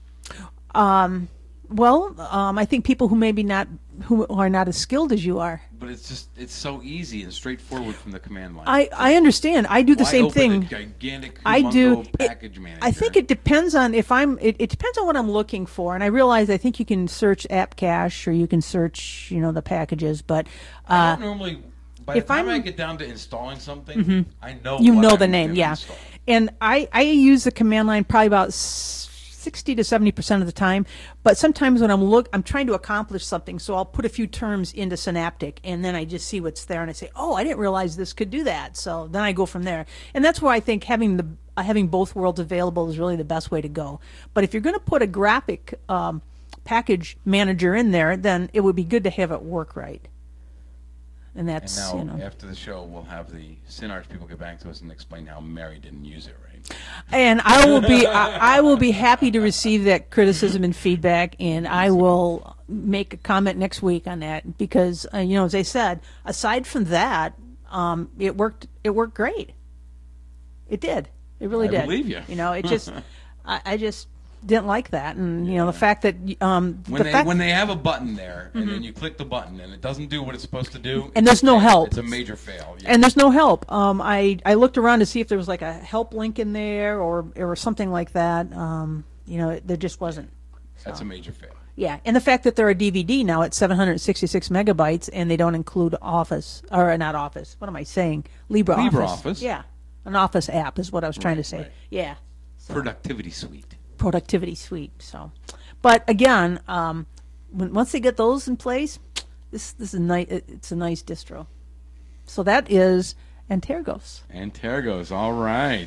I think people who are not as skilled as you are. But it's so easy and straightforward from the command line. I understand. I do the same thing. A gigantic I do. Package manager. I think it depends on it depends on what I'm looking for, and I realize I think you can search app cache or you can search the packages, but I don't normally. By the time I get down to installing something, I know the name, yeah. Install. And I use the command line probably about 60 to 70% of the time, but sometimes when I'm trying to accomplish something, so I'll put a few terms into Synaptic, and then I just see what's there, and I say, oh, I didn't realize this could do that. So then I go from there, and that's where I think having both worlds available is really the best way to go. But if you're going to put a graphic package manager in there, then it would be good to have it work right. And that's after the show, we'll have the SynArch people get back to us and explain how Mary didn't use it right. And I will be happy to receive that criticism and feedback, and I will make a comment next week on that because as I said, aside from that, it worked great. It did. It really did. I believe you. It just I just didn't like that, and the fact that when they have a button there and then you click the button and it doesn't do what it's supposed to do, and there's no help. It's a major fail. Yeah. And there's no help. I looked around to see if there was like a help link in there or something like that. There just wasn't. So. That's a major fail. Yeah, and the fact that they're a DVD now at 766 megabytes and they don't include Office or not Office. What am I saying? LibreOffice. LibreOffice. Yeah, an Office app is what I was trying to say. Right. Yeah. So. Productivity suite. So, but again, once they get those in place, this is nice. It's a nice distro. So that is Antergos. Antergos, all right.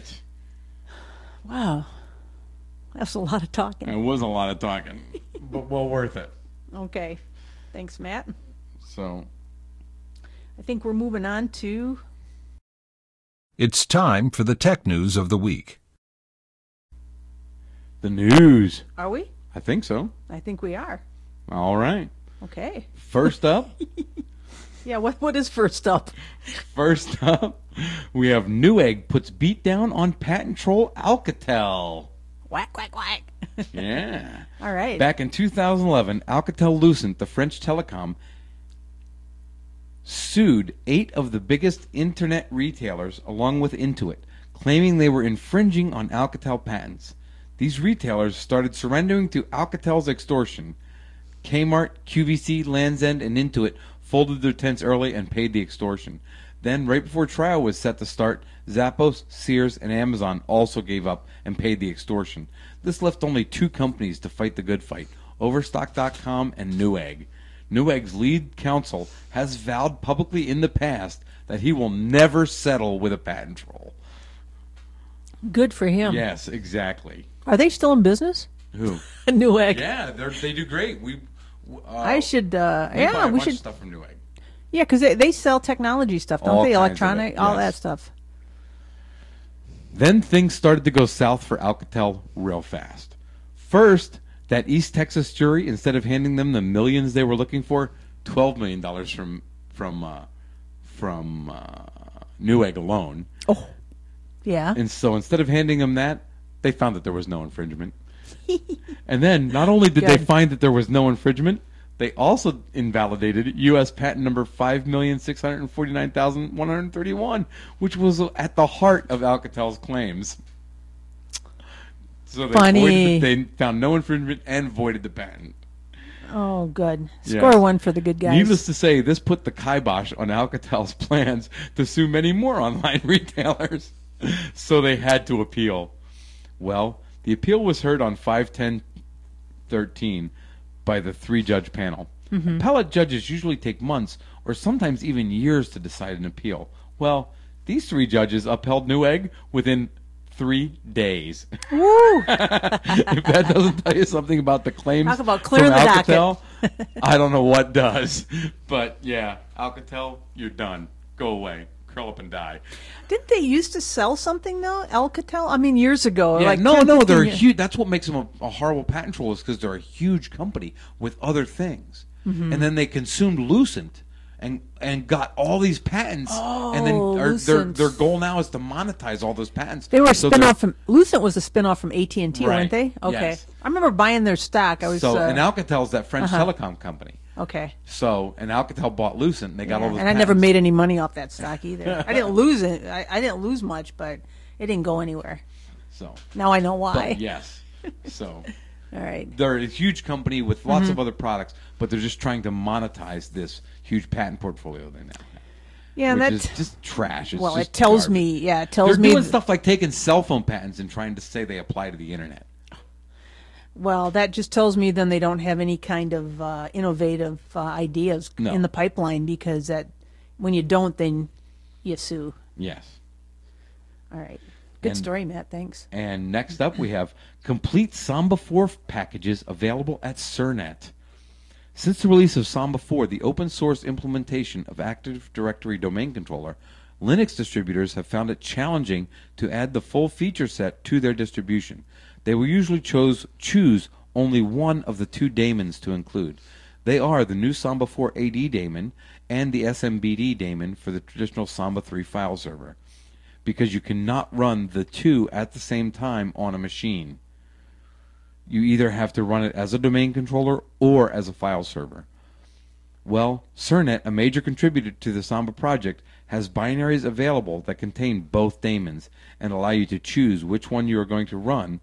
Wow, that's a lot of talking. It was a lot of talking, but well worth it. Okay, thanks, Matt. So, I think we're moving on to. It's time for the tech news of the week. The news. Are we? I think so. I think we are. All right. Okay. First up. Yeah, what is first up? First up, we have Newegg puts beat down on patent troll Alcatel. Whack, whack, whack. Yeah. All right. Back in 2011, Alcatel-Lucent, the French telecom, sued 8 of the biggest internet retailers along with Intuit, claiming they were infringing on Alcatel patents. These retailers started surrendering to Alcatel's extortion. Kmart, QVC, Land's End, and Intuit folded their tents early and paid the extortion. Then, right before trial was set to start, Zappos, Sears, and Amazon also gave up and paid the extortion. This left only 2 companies to fight the good fight, Overstock.com and Newegg. Newegg's lead counsel has vowed publicly in the past that he will never settle with a patent troll. Good for him. Yes, exactly. Are they still in business? Who? Newegg. Yeah, they do great. I should. We buy a we bunch should. of stuff from Newegg. Yeah, because they sell technology stuff, don't All they? kinds of Electronic, it, all yes. that stuff. Then things started to go south for Alcatel real fast. First, that East Texas jury, instead of handing them the millions they were looking for, $12 million from Newegg alone. Oh, yeah. And so instead of handing them that, they found that there was no infringement. And then not only did they Good. find that there was no infringement, they also invalidated U.S. patent number 5,649,131, which was at the heart of Alcatel's claims. So Funny. they found no infringement and voided the patent. Oh, good. Yes. Score one for the good guys. Needless to say, this put the kibosh on Alcatel's plans to sue many more online retailers. So they had to appeal. Well, the appeal was heard on 5/10/13 by the 3-judge panel. Mm-hmm. Appellate judges usually take months or sometimes even years to decide an appeal. Well, these 3 judges upheld Newegg within 3 days. Woo! If that doesn't tell you something about the claims Talk about from clearing the Alcatel, I don't know what does. But yeah, Alcatel, you're done. Go away. Curl up and die. Didn't they used to sell something though, Alcatel? I mean, years ago. Yeah, like no, 10, 15 they're years. huge. That's what makes them a horrible patent troll, is because they're a huge company with other things, Mm-hmm. and then they consumed Lucent and got all these patents, and then Lucent. their goal now is to monetize all those patents. They were a So spin-off from Lucent was a spin-off from AT&T, Right. weren't they? Okay. Yes. I remember buying their stock. I was and Alcatel's that French telecom company. okay. So, and Alcatel bought Lucent, and they got all those And I never patents. made any money off that stock either. I didn't lose it. I didn't lose much, but it didn't go anywhere. So, Now I know why. but yes. So, All right. they're a huge company with Mm-hmm. lots of other products, but they're just trying to monetize this huge patent portfolio they now have. Yeah, and Which that is just trash. It's well, just it tells garbage. me. Yeah, it They're tells me. doing stuff like taking cell phone patents and trying to say they apply to the internet. Well, that just tells me then they don't have any kind of innovative ideas No. in the pipeline, because that when you don't, then you sue. Yes. All right. Good And- story, Matt. Thanks. And next up, we have complete Samba 4 packages available at Cernet. Since the release of Samba 4, the open source implementation of Active Directory Domain Controller, Linux distributors have found it challenging to add the full feature set to their distribution. They will usually choose only one of the 2 daemons to include. They are the new Samba 4 AD daemon and the SMBD daemon for the traditional Samba 3 file server, because you cannot run the 2 at the same time on a machine. You either have to run it as a domain controller or as a file server. Well, Cernet, a major contributor to the Samba project, has binaries available that contain both daemons and allow you to choose which one you are going to run.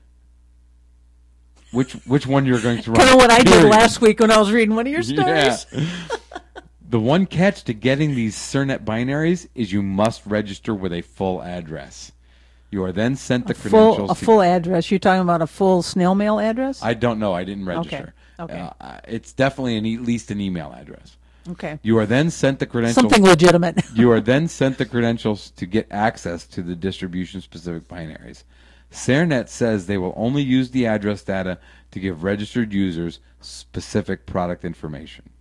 Which one you're going to run. Kind of what I did Period. last week when I was reading one of your Yeah. stories. The one catch to getting these Cernet binaries is you must register with a full address. You are then sent the credentials. A full address. You're talking about a full snail mail address? I don't know. I didn't register. Okay. It's definitely at least an email address. Okay. You are then sent the credentials. Something legitimate. You are then sent the credentials to get access to the distribution-specific binaries. Cernet says they will only use the address data to give registered users specific product information.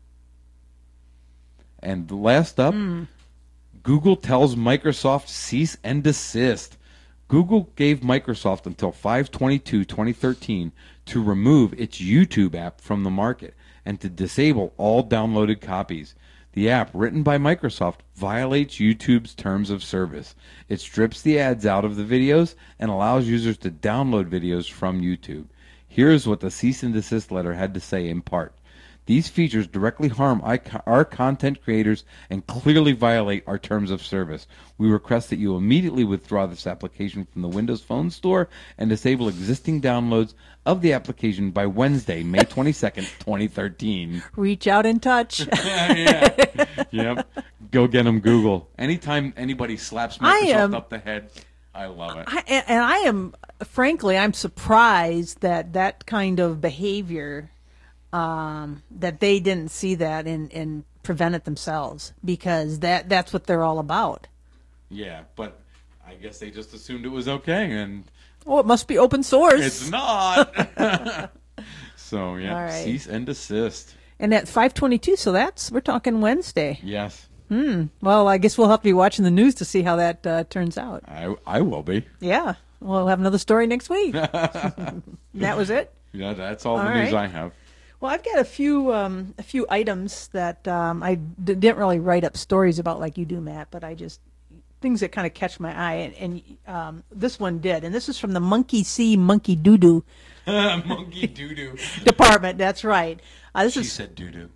And last up, Google tells Microsoft cease and desist. Google gave Microsoft until 5/22/2013 to remove its YouTube app from the market and to disable all downloaded copies. The app, written by Microsoft, violates YouTube's terms of service. It strips the ads out of the videos and allows users to download videos from YouTube. Here's what the cease and desist letter had to say in part. These features directly harm our content creators and clearly violate our terms of service. We request that you immediately withdraw this application from the Windows Phone Store and disable existing downloads of the application by Wednesday, May 22nd, 2013. Reach out and touch. Yeah. Yep. Go get them, Google. Anytime anybody slaps Microsoft up the head, I love it. I am, frankly, I'm surprised that kind of behavior, that they didn't see that and prevent it themselves, because that's what they're all about. Yeah, but I guess they just assumed it was okay, and it must be open source. it's not. So, yeah, All right. cease and desist. And at 5:22, so we're talking Wednesday. Yes. Well, I guess we'll have to be watching the news to see how that turns out. I will be. Yeah, we'll have another story next week. That was it. Yeah, that's all the All news right. I have. Well, I've got a few items that I didn't really write up stories about like you do, Matt, but things that kind of catch my eye, and this one did, and this is from the Monkey See, Monkey Doo Doo Monkey doo-doo. department. That's right. She said doo-doo.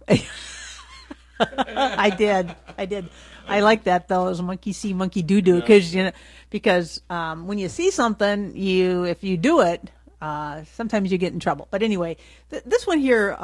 I did. I like that though, as Monkey See, Monkey Doo Doo, because when you see something, if you do it, sometimes you get in trouble. But anyway, this one here,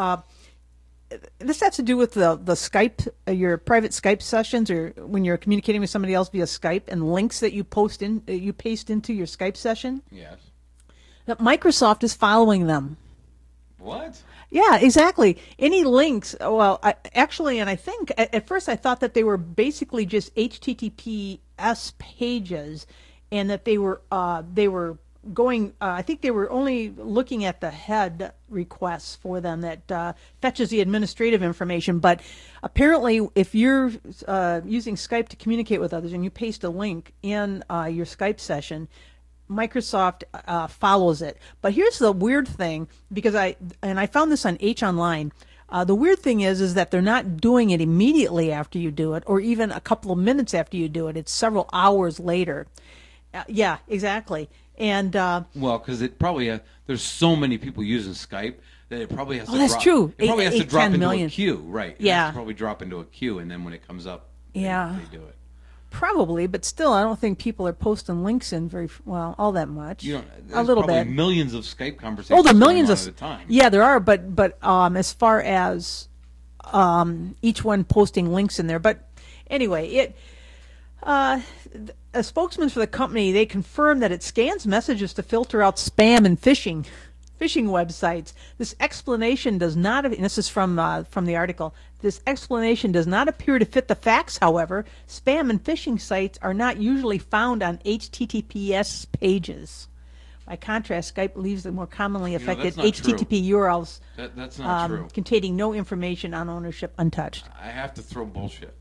this has to do with the Skype, your private Skype sessions, or when you're communicating with somebody else via Skype, and links that you paste into your Skype session. Yes. That Microsoft is following them. What? Yeah, exactly. Any links? Well, and I think at first I thought that they were basically just HTTPS pages, and that they were going. I think they were only looking at the head requests for them that fetches the administrative information. But apparently, if you're using Skype to communicate with others and you paste a link in your Skype session, Microsoft follows it. But here's the weird thing, because I found this on H Online. The weird thing is that they're not doing it immediately after you do it, or even a couple of minutes after you do it. It's several hours later. Yeah, exactly. And well, because it probably there's so many people using Skype that it probably has to. That's drop, true. It probably has to drop 10 into million. a queue, right? It Yeah. has to probably drop into a queue, and then when it comes up, Yeah. they do it. Probably, but still, I don't think people are posting links in all that much. You know, a little probably bit. millions of Skype conversations. Oh, there are millions going on of at a time. Yeah, there are, but as far as each one posting links in there, but anyway, a spokesman for the company, they confirmed that it scans messages to filter out spam and phishing websites. This explanation does not, and this is from the article, this explanation does not appear to fit the facts, however. Spam and phishing sites are not usually found on HTTPS pages. By contrast, Skype leaves the more commonly affected that's not true. HTTP URLs That's not true. containing no information on ownership untouched. I have to throw bullshit.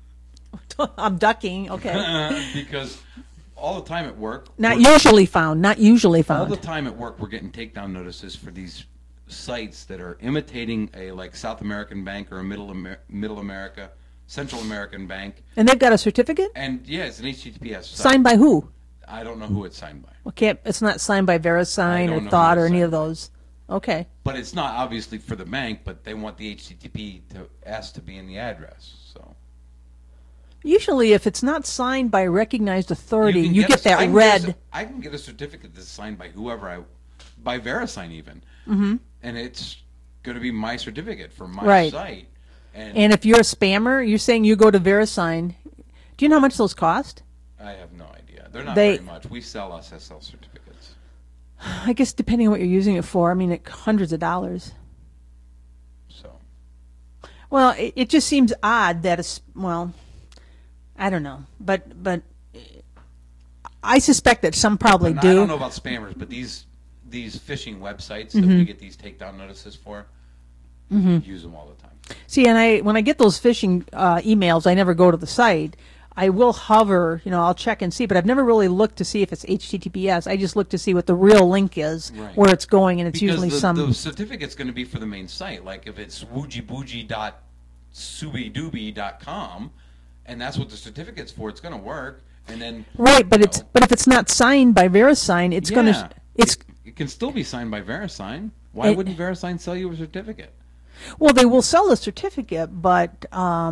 I'm ducking, okay. Because all the time at work, Not usually found. all the time at work, we're getting takedown notices for these sites that are imitating a South American bank or a Middle America, Central American bank. And they've got a certificate? And yeah, it's an HTTPS site. Signed by who? I don't know who it's signed by. Okay, it's not signed by I VeriSign don't or know Thought who or it's any of signed by. those. Okay. But it's not obviously for the bank, but they want the HTTP to ask to be in the address. So Usually, if it's not signed by a recognized authority, can you get that red. I can get a certificate that's signed by by VeriSign even, and it's going to be my certificate for my Right. site. And if you're a spammer, you're saying you go to VeriSign. Do you know how much those cost? I have no idea. They're not They- very much. We sell SSL certificates. I guess depending on what you're using it for. I mean, hundreds of dollars. So Well, it just seems odd that I don't know, but I suspect that some probably I do. don't know about spammers, but these phishing websites that we get these takedown notices for, use them all the time. See, and when I get those phishing emails, I never go to the site. I will hover, I'll check and see, but I've never really looked to see if it's HTTPS. I just look to see what the real link is, Right. where it's going, and it's Because usually the certificate's going to be for the main site. Like if it's woojibooji.subidoobie.com, and that's what the certificate's for, it's going to work. And then right, but if it's not signed by VeriSign, it's going to it can still be signed by VeriSign. Why wouldn't VeriSign sell you a certificate? Well, they will sell the certificate, but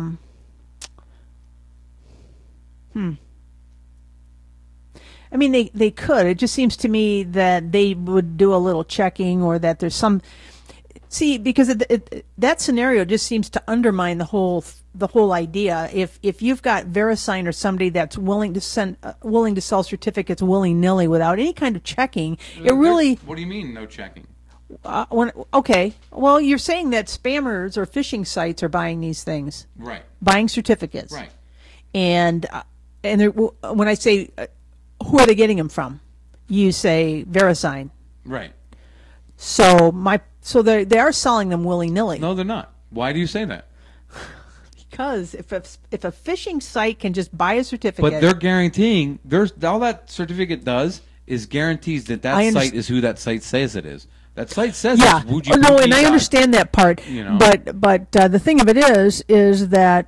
I mean, they could. It just seems to me that they would do a little checking, or that there's some. See, because that scenario just seems to undermine the whole idea. If you've got VeriSign or somebody that's willing to sell certificates willy nilly without any kind of checking, it really. What do you mean, no checking? Okay, well, you're saying that spammers or phishing sites are buying these things, Right. buying certificates, Right. and when I say who are they getting them from, you say VeriSign. Right. So they are selling them willy nilly. No, they're not. Why do you say that? Because if a phishing site can just buy a certificate, But they're guaranteeing. All that certificate does is guarantees that site is who that site says it is. That site says yeah. it's Wuji. No, and I understand that part. You know. But the thing of it is that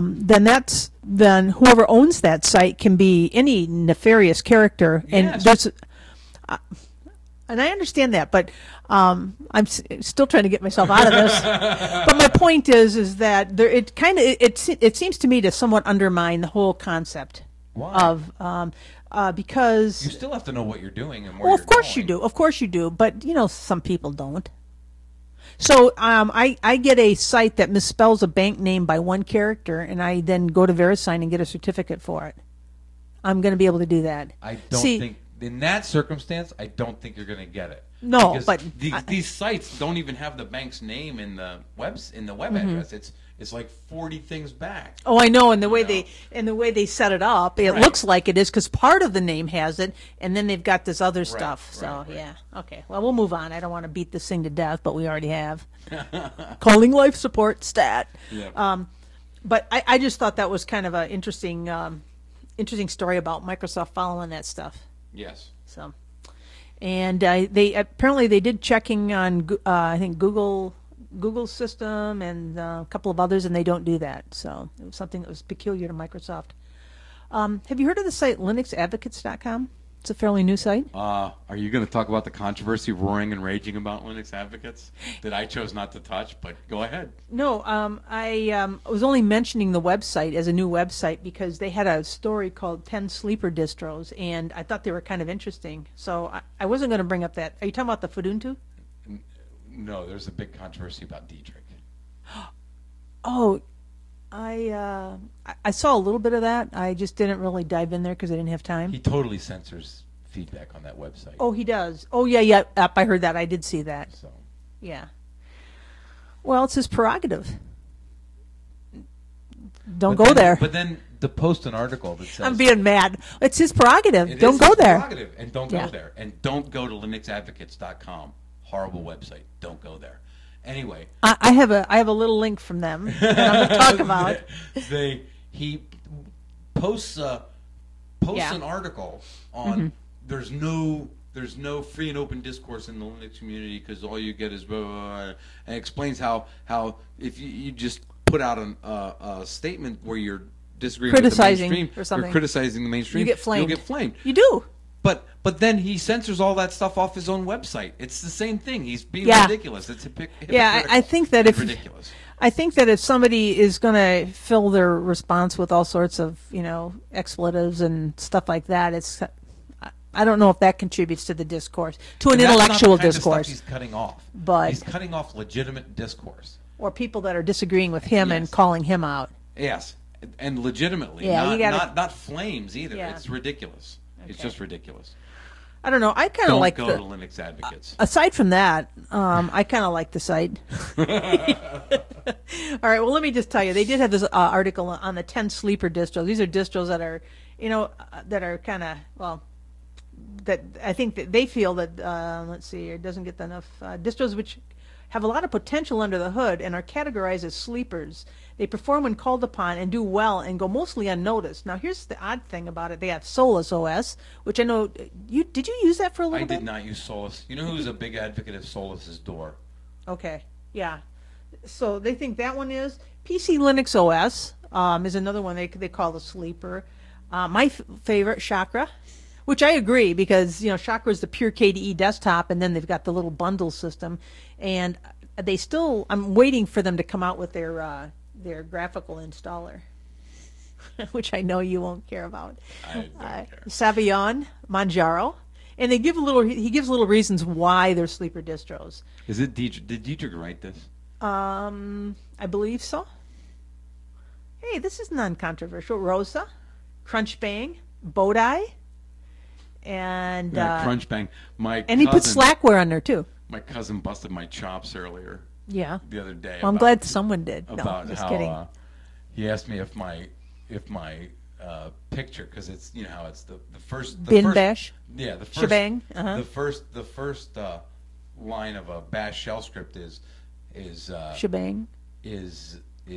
then whoever owns that site can be any nefarious character, and Yes. that's. And I understand that, but I'm still trying to get myself out of this. But my point is that it seems to me to somewhat undermine the whole concept. Why? Of because You still have to know what you're doing and where well, you're of course going. you do. Of course you do. But some people don't. So I get a site that misspells a bank name by one character, and I then go to VeriSign and get a certificate for it. I'm going to be able to do that. I don't think in that circumstance, I don't think you're going to get it. No, because but these sites don't even have the bank's name in the web address. It's like 40 things back. Oh, I know, and the way they set it up, it Right. looks like it is because part of the name has it, and then they've got this other stuff. So right. yeah, okay. Well, we'll move on. I don't want to beat this thing to death, but we already have. Calling life support stat. Yeah. But I just thought that was kind of an interesting story about Microsoft following that stuff. Yes. So, and they apparently they did checking on I think Google's system and a couple of others, and they don't do that. So it was something that was peculiar to Microsoft. Have you heard of the site LinuxAdvocates.com? It's a fairly new site. Are you going to talk about the controversy roaring and raging about Linux advocates that I chose not to touch? But go ahead. No, I was only mentioning the website as a new website because they had a story called 10 Sleeper Distros, and I thought they were kind of interesting. So I wasn't going to bring up that. Are you talking about the Fuduntu? No, there's a big controversy about Dietrich. Oh, I saw a little bit of that. I just didn't really dive in there because I didn't have time. He totally censors feedback on that website. Oh, he does. Oh, yeah. I heard that. I did see that. So Yeah. Well, it's his prerogative. Don't go there. But then to post an article that says I'm being mad. It's his prerogative. it Don't is go his there. prerogative, and don't Yeah. go there, and don't go to linuxadvocates.com. Horrible website. Don't go there. Anyway, I have a little link from them that I'm going to talk about. He posts Yeah. an article on there's no free and open discourse in the Linux community because all you get is blah, blah, blah, and explains how if you just put out a statement where you're disagreeing Criticizing with the mainstream or something. you're criticizing the mainstream, You get flamed. you'll get flamed. You do. But then he censors all that stuff off his own website. It's the same thing. He's being Yeah. ridiculous. It's Yeah, I think that ridiculous. I think that if somebody is going to fill their response with all sorts of expletives and stuff like that, I don't know if that contributes to the discourse, to an And that's not intellectual the kind of stuff discourse, he's cutting off. But- he's cutting off legitimate discourse. or people that are disagreeing with him and Yes. calling him out. Yes, and legitimately. Yeah, not, you gotta- not flames either. Yeah. It's ridiculous. It's Okay. just ridiculous. I don't know. I kind of Don't like go the. to Linux advocates. Aside from that, I kind of like the site. All right. Well, let me just tell you, they did have this article on the 10 sleeper distros. These are distros that are, that are kind of that I think that they feel that let's see, it doesn't get enough distros which have a lot of potential under the hood and are categorized as sleepers. They perform when called upon and do well and go mostly unnoticed. Now, here's the odd thing about it. They have Solus OS, which I know did you use that for a little I bit? did not use Solus. You know who's a big advocate of Solus's door? Okay, yeah. So they think that one is. PC Linux OS is another one they call the sleeper. My favorite, Chakra, which I agree because Chakra is the pure KDE desktop, and then they've got the little bundle system. And they still. I'm waiting for them to come out with their graphical installer, which I know you won't care about. I don't care. Savion, Manjaro, and they give he gives little reasons why they're sleeper distros. Is it Dietrich? Did Dietrich write this? I believe so. Hey, this is non-controversial. Rosa, Crunch Bang, Bodai, and Crunch Bang. And he put Slackware on there too. My cousin busted my chops earlier Yeah. the other day. Well, I'm glad someone did. About no, just how kidding. He asked me if my picture, because it's how it's the first Bash. Yeah, the first Shebang. Uh-huh. The first line of a Bash shell script is Shebang. is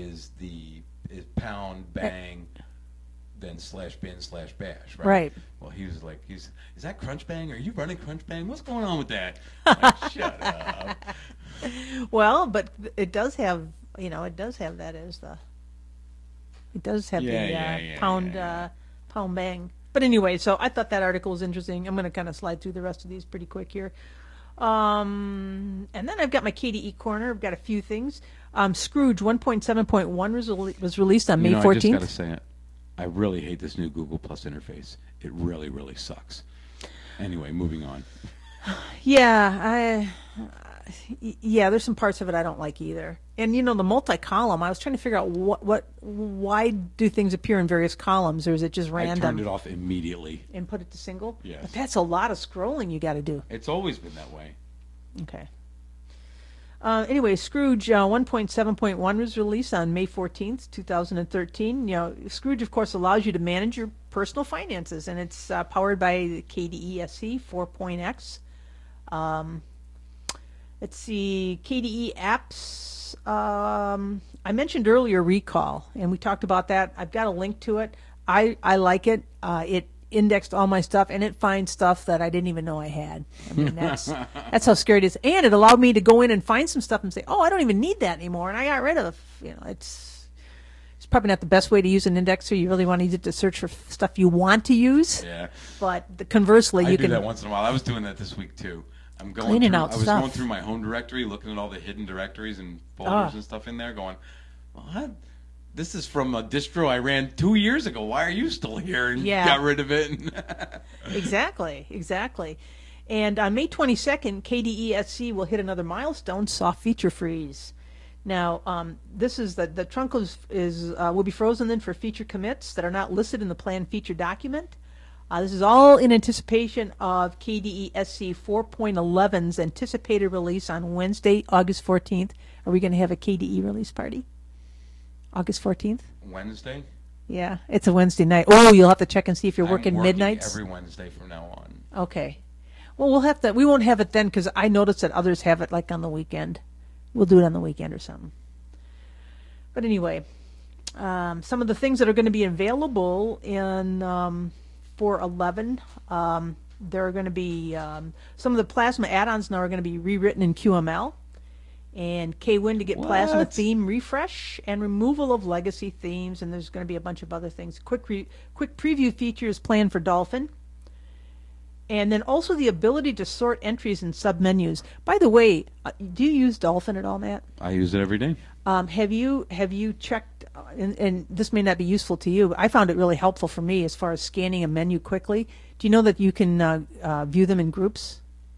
pound bang, then /bin/bash, right? Right. Well, he was like, is that Crunch Bang? Are you running Crunch Bang? What's going on with that? I'm like, shut up. Well, but it does have that as the. It does have pound bang. But anyway, so I thought that article was interesting. I'm going to kind of slide through the rest of these pretty quick here. And then I've got my KDE corner. I've got a few things. Scrooge 1.7.1 was released on May 14th. I just got to say it. I really hate this new Google Plus interface. It really, really sucks. Anyway, moving on. Yeah, there's some parts of it I don't like either. And the multi-column, I was trying to figure out why do things appear in various columns, or is it just random? I turned it off immediately. And put it to single? Yes. But that's a lot of scrolling you got to do. It's always been that way. Okay. Anyway, Scrooge 1.7.1 was released on May 14th, 2013. Scrooge, of course, allows you to manage your personal finances, and it's powered by the KDE SE 4.x. Let's see, KDE apps. I mentioned earlier Recall, and we talked about that. I've got a link to it. I like it. It indexed all my stuff, and it finds stuff that I didn't even know I had. I mean, that's how scary it is. And it allowed me to go in and find some stuff and say, oh, I don't even need that anymore, and I got rid of. It's probably not the best way to use an indexer. You really want to use it to search for stuff you want to use. Yeah. But conversely, I do that once in a while. I was doing that this week too. I was going through my home directory, looking at all the hidden directories and folders and stuff in there, going, what? This is from a distro I ran 2 years ago. Why are you still here? And got rid of it. Exactly. And on May 22nd, KDE SC will hit another milestone, soft feature freeze. Now, this is the trunk will be frozen then for feature commits that are not listed in the planned feature document. This is all in anticipation of KDE SC 4.11's anticipated release on Wednesday, August 14th. Are we going to have a KDE release party? August 14th? Wednesday? Yeah, it's a Wednesday night. Oh, you'll have to check and see if you're working midnights. Every Wednesday from now on. Okay. Well, we won't have it then because I noticed that others have it like on the weekend. We'll do it on the weekend or something. But anyway, some of the things that are going to be available in 4.11, there are going to be some of the Plasma add-ons now are going to be rewritten in QML. And KWin to get Plasma theme refresh and removal of legacy themes, and there's going to be a bunch of other things. Quick preview features planned for Dolphin, and then also the ability to sort entries in submenus. By the way, do you use Dolphin at all, Matt? I use it every day. Have you checked? And this may not be useful to you, but I found it really helpful for me as far as scanning a menu quickly. Do you know that you can view them in groups?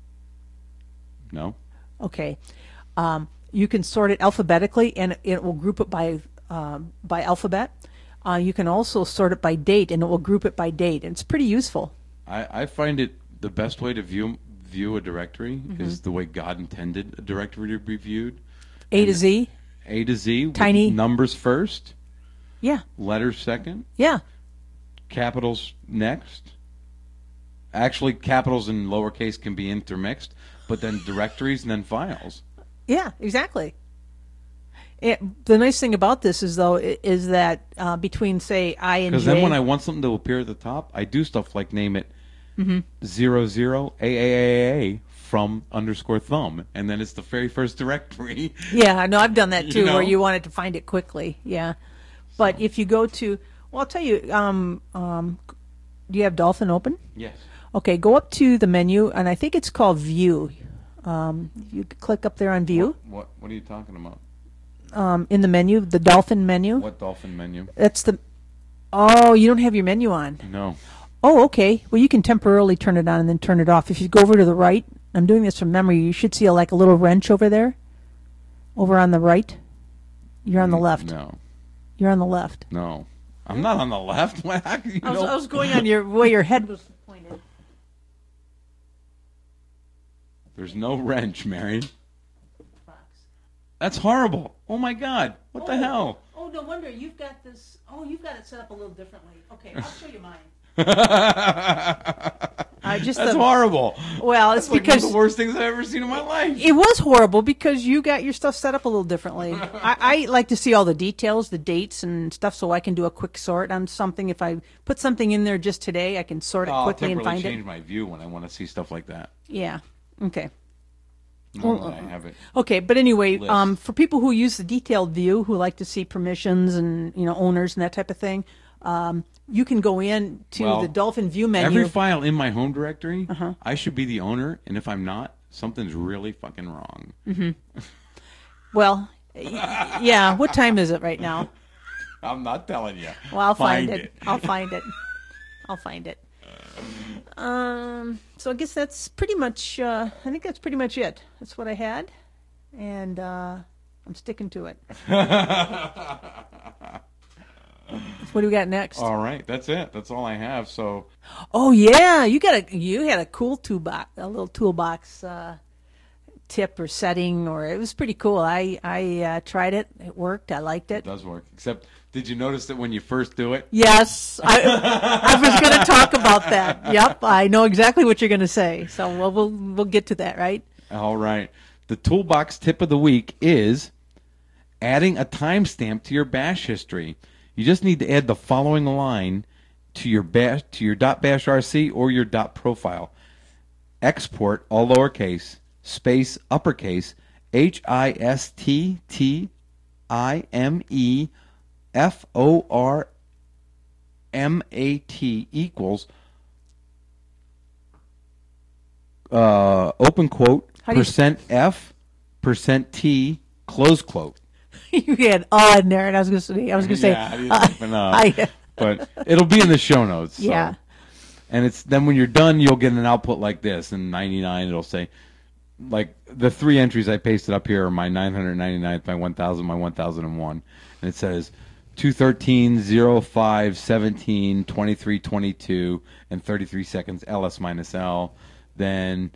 No. Okay. You can sort it alphabetically, and it will group it by alphabet. You can also sort it by date, and it will group it by date. And it's pretty useful. I find it the best way to view a directory is the way God intended a directory to be viewed. A to Z. A to Z. Tiny. Numbers first. Yeah. Letters second. Yeah. Capitals next. Actually, capitals and lowercase can be intermixed, but then directories and then files. Yeah, exactly. The nice thing about this is that between, say, I and J... Because then when I want something to appear at the top, I do stuff like name it 00AAAA from _thumb, and then it's the very first directory. Yeah, I know. I've done that too, where you wanted to find it quickly. Yeah. But if you go to... Well, I'll tell you, do you have Dolphin open? Yes. Okay, go up to the menu, and I think it's called View. You could click up there on View What are you talking about? in the menu, the Dolphin menu. What dolphin menu? That's the. Oh, you don't have your menu on. No. Oh, okay. Well, you can temporarily turn it on and then turn it off. If you go over to the right, I'm doing this from memory. You should see like a little wrench over there. Over on the right. You're on the left. No. You're on the left. No. I'm not on the left. How can you I know? was going on your where your head was pointed. There's no wrench, Mary. That's horrible. Oh my God. What the hell? Oh, no wonder you've got this. Oh, you've got it set up a little differently. Okay, I'll show you mine. That's horrible. Well, it's That's like because one of the worst things I've ever seen in my life. it was horrible because you got your stuff set up a little differently. I like to see all the details, the dates and stuff, so I can do a quick sort on something. If I put something in there just today, I can sort it quickly and find change it. my view when I want to see stuff like that. Yeah. Okay. Normally I have it. Okay, but anyway, List. for people who use the detailed view, who like to see permissions and owners and that type of thing, you can go in to the Dolphin View menu. Every file in my home directory, I should be the owner, and if I'm not, something's really fucking wrong. Well, yeah. What time is it right now? I'm not telling you. Well, I'll find it. I'll find it. I'll find it. So I guess that's pretty much. I think that's pretty much it. That's what I had, and I'm sticking to it. What do we got next? All right, that's it. That's all I have. So, Oh yeah, you had a cool toolbox, a little toolbox tip or setting, or it was pretty cool. I tried it. It worked. I liked it it. does work. Except, did you notice that when you first do it? Yes, I was going to talk about that. Yep, I know exactly what you're going to say. So we'll get to that, right? All right. The toolbox tip of the week is adding a timestamp to your bash history. You just need to add the following line to your .bashrc or your .profile. Export, all lowercase, space uppercase, HISTTIMEFORMAT equals open quote %F %T close quote. You had in there, and I was going to say, but it'll be in the show notes. So. Yeah. And then when you're done, you'll get an output like this. In 99, it'll say, like, the three entries I pasted up here are my 999th, my 1000, my 1001. And it says 213, 05, 17, 23, 22, and 33 seconds, LS minus L. Then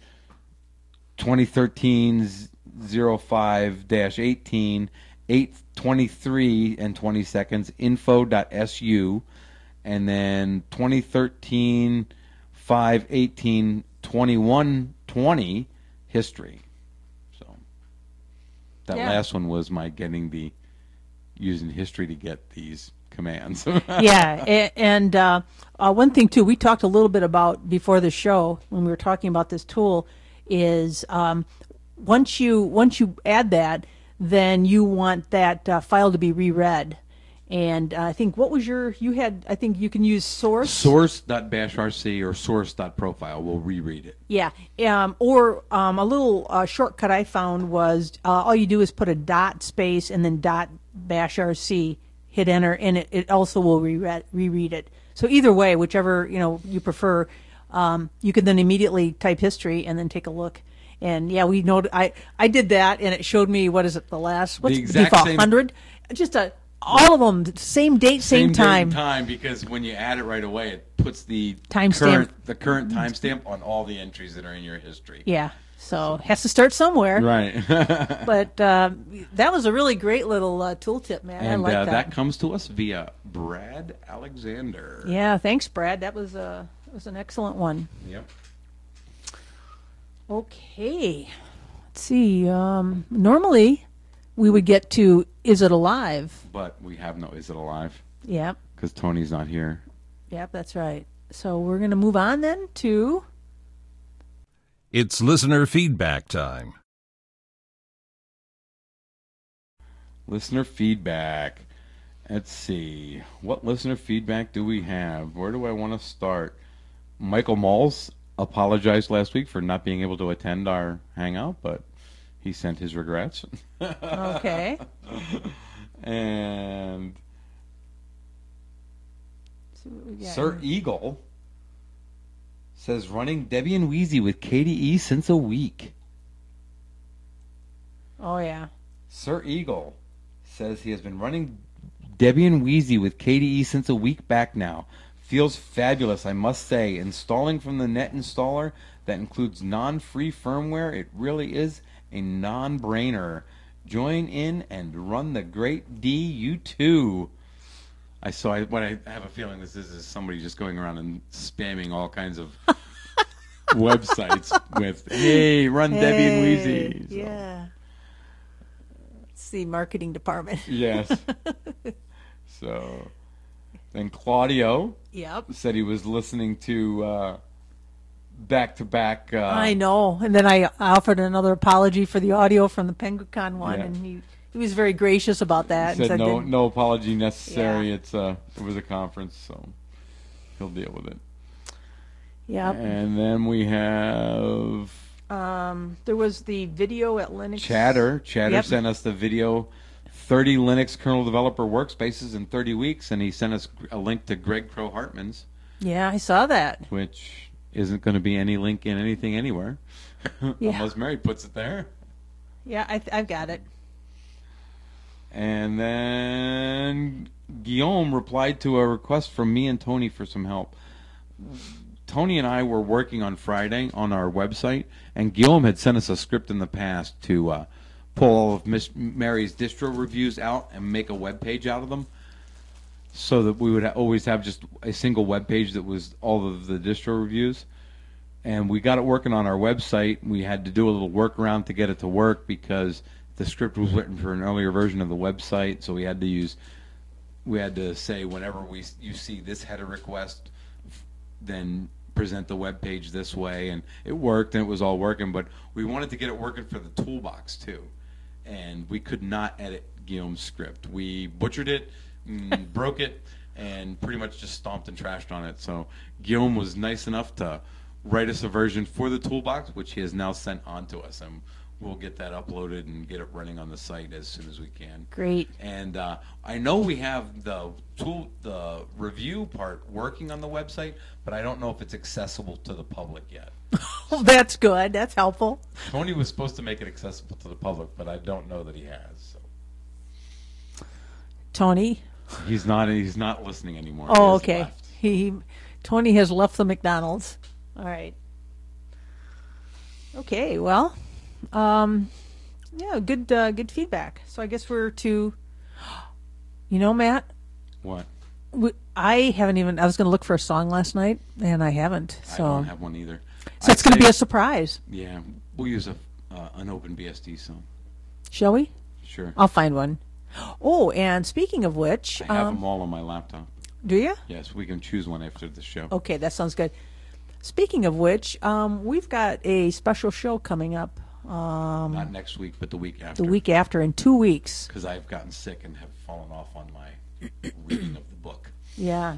2013, 05-18, 8:23 and 20 seconds, info.su, and then 2013, 5/18, 21:20, history. So that last one was my using history to get these commands. Yeah, and one thing too, we talked a little bit about before the show when we were talking about this tool is once you add that, then you want that file to be reread. And I think I think you can use source.bashrc or source.profile will reread it. Yeah. Or a little shortcut I found was all you do is put a dot space and then .bashrc, hit enter, and it also will reread it. So either way, whichever you prefer, you can then immediately type history and then take a look. And yeah, we know I did that, and it showed me what's the exact default 100, all of them same date, same time. Because when you add it right away, it puts the timestamp, the current timestamp on all the entries that are in your history. Yeah, so it has to start somewhere, right? But that was a really great little tooltip, man. And I like that. That comes to us via Brad Alexander. Yeah, thanks, Brad. That was an excellent one. Yep. Okay, let's see. Normally, we would get to Is It Alive? But we have no Is It Alive? Yep. Because Tony's not here. Yep, that's right. So we're going to move on then to... It's listener feedback time. Listener feedback. Let's see. What listener feedback do we have? Where do I want to start? Michael Malls apologized last week for not being able to attend our hangout, but he sent his regrets. Okay. And See what we got Sir here. Eagle says running Debbie and Wheezy with KDE since a week. Oh, yeah. Sir Eagle says he has been running Debbie and Wheezy with KDE since a week back now. Feels fabulous, I must say. Installing from the net installer that includes non-free firmware, it really is a non-brainer. Join in and run the great D, you too. I have a feeling this is somebody just going around and spamming all kinds of websites with, hey, run Debbie and Wheezy. So, Yeah. It's the marketing department. yes. So then Claudio Yep. said he was listening to back-to-back. I know. And then I offered another apology for the audio from the PenguinCon one, Yeah. and he was very gracious about that. and Said no, that- no apology necessary. Yeah. It was a conference, so he'll deal with it. Yep. And then we have There was the video at Linux. Chatter. Chatter Yep. sent us the video, 30 Linux kernel developer workspaces in 30 weeks, and he sent us a link to Greg Crow Hartman's, Yeah, I saw that. which isn't going to be any link in anything anywhere, Yeah. unless Mary puts it there. Yeah, I've got it. And then Guillaume replied to a request from me and Tony for some help. Tony and I were working on Friday on our website, and Guillaume had sent us a script in the past to pull all of Mary's distro reviews out and make a web page out of them, so that we would always have just a single web page that was all of the distro reviews. And we got it working on our website. We had to do a little workaround to get it to work because the script was written for an earlier version of the website, so we had to say whenever you see this header request, then present the web page this way, and it worked and it was all working. But we wanted to get it working for the toolbox too, and we could not edit Guillaume's script. We butchered it, broke it, and pretty much just stomped and trashed on it. So Guillaume was nice enough to write us a version for the toolbox, which he has now sent on to us, and we'll get that uploaded and get it running on the site as soon as we can. Great. And I know we have the review part working on the website, but I don't know if it's accessible to the public yet. Oh, that's good. That's helpful. Tony was supposed to make it accessible to the public, but I don't know that he has. So. Tony. He's not listening anymore. He Oh, has okay. left. Tony has left the McDonald's. All right. Okay. Well, yeah, good feedback. So I guess we're to, Matt, What? I haven't even. I was going to look for a song last night, and I haven't. I So, don't have one either. so it's going to be a surprise. Yeah, we'll use an open BSD song. Shall we? Sure. I'll find one. Oh, and speaking of which, I have them all on my laptop. do you? Yes, we can choose one after the show. Okay, that sounds good. Speaking of which, we've got a special show coming up Not next week, but the week after. the week after in 2 weeks. Because I've gotten sick and have fallen off on my reading of the book. Yeah.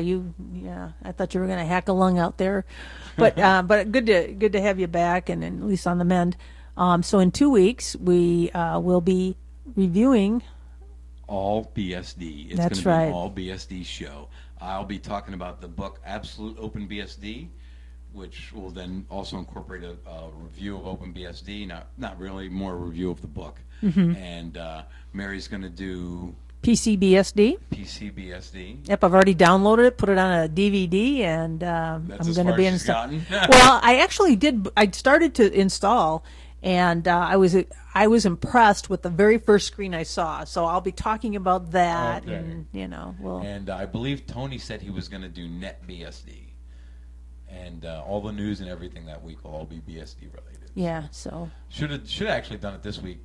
I thought you were going to hack a lung out there, but good to have you back and at least on the mend. So in 2 weeks we will be reviewing. All BSD. It's That's going to be right. an all BSD show. I'll be talking about the book Absolute Open BSD, which will then also incorporate a review of OpenBSD. Not really, more a review of the book. Mm-hmm. And Mary's going to do PCBSD. PCBSD. Yep, I've already downloaded it, put it on a DVD, and That's I'm as going to far be as she's installing. gotten. Well, I actually did. I started to install, and I was impressed with the very first screen I saw. So I'll be talking about that, Okay. and we'll. And I believe Tony said he was going to do NetBSD. And all the news and everything that week will all be BSD related. Yeah. So Should have actually done it this week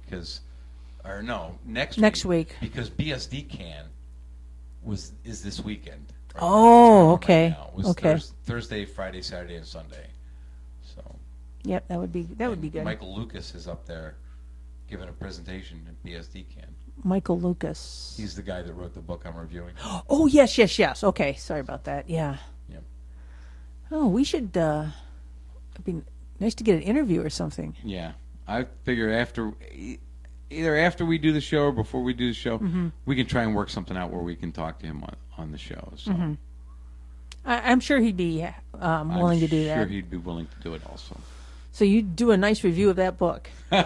next week. because BSD Can is this weekend. Right? Oh, It's okay. Right now. It was Okay. Thursday, Friday, Saturday, and Sunday. So yep, that would be good. Michael Lucas is up there giving a presentation at BSD Can. Michael Lucas. He's the guy that wrote the book I'm reviewing. Oh yes. Okay, sorry about that. Yeah. Yep. Oh, we should. It'd be nice to get an interview or something. Yeah, I figure either after we do the show or before we do the show, we can try and work something out where we can talk to him on the show. So I'm sure he'd be willing to do that. I'm sure he'd be willing to do it also. So you do a nice review of that book. All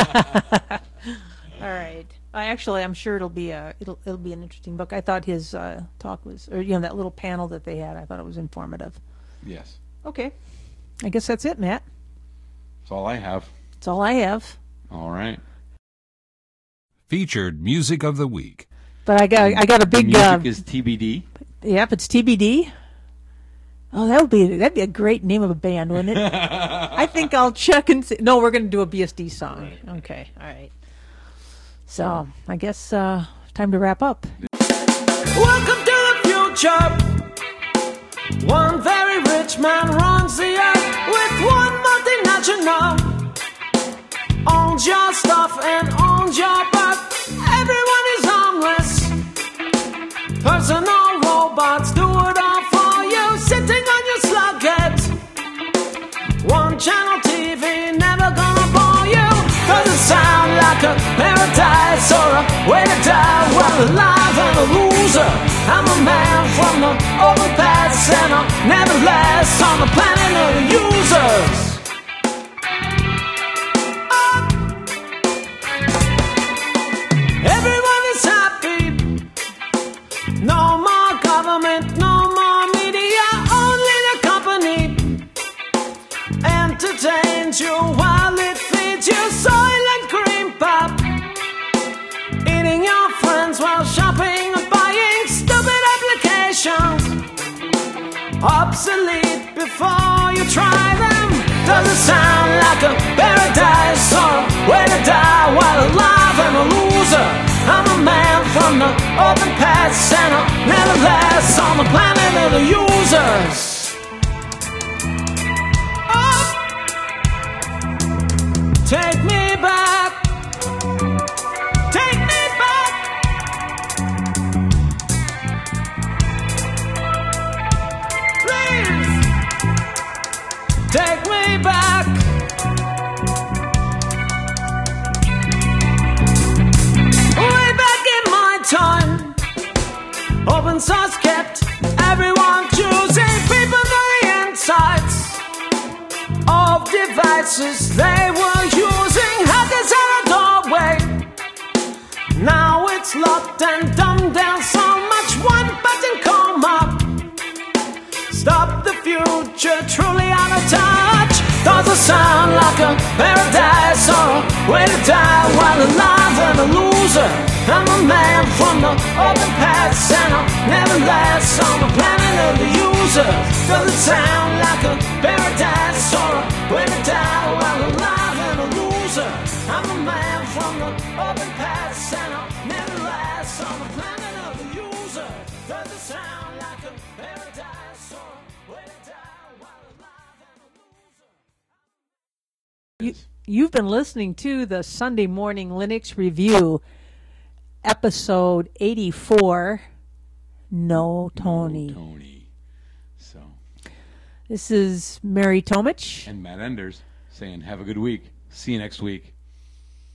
right. I'm sure it'll be an interesting book. I thought his talk was, or that little panel that they had, I thought it was informative. Yes. Okay. I guess that's it, Matt. That's all I have. That's all I have. All right. Featured music of the week. But I got a big. Music is TBD. Yep, it's TBD. Oh, that'd be a great name of a band, wouldn't it? I think I'll check and see. No, we're going to do a BSD song. Right. Okay, all right. So I guess time to wrap up. Welcome to the future. One very rich man runs the earth with one multinational. Owns your stuff and owns your birth. Everyone is homeless. Personal robots do it all for you. Sitting on your slugget. One channel TV never gonna bore you. Does it sound like a paradise or a way to die? Well, alive and a loser. I'm a man from the overpass and I'll never last on the planet of the users. Everyone is happy. No more government, no more media. Only the company entertains you while it feeds you soil and cream pop. Eating your friends while shopping or buying stupid applications. Obsolete before you try them. Does it sound like a paradise or a way to die while alive and a loser? I'm a man from the open past and I'll never last on the planet of the users. Oh, take me back. Take me back. Please. Take me back. Way back in my time, open source kept everyone choosing people for the insights of devices they were using. Hackers had a doorway. Now it's locked and dumbed down so much. One button coma. Stop the future, truly out of touch. Does it sound like a paradise or a way to die while alive and a loser? I'm a man from the open past and I'll never last on the planet of the users. Does it sound like a paradise or a way to die while alive and a loser? I'm a man from the open past and I'll never last on the planet of the users. Does it sound like a paradise or a way to die while alive and a loser? You've been listening to the Sunday Morning Linux Review, episode 84, No Tony. No Tony. So. This is Mary Tomich. And Matt Enders saying, have a good week. See you next week.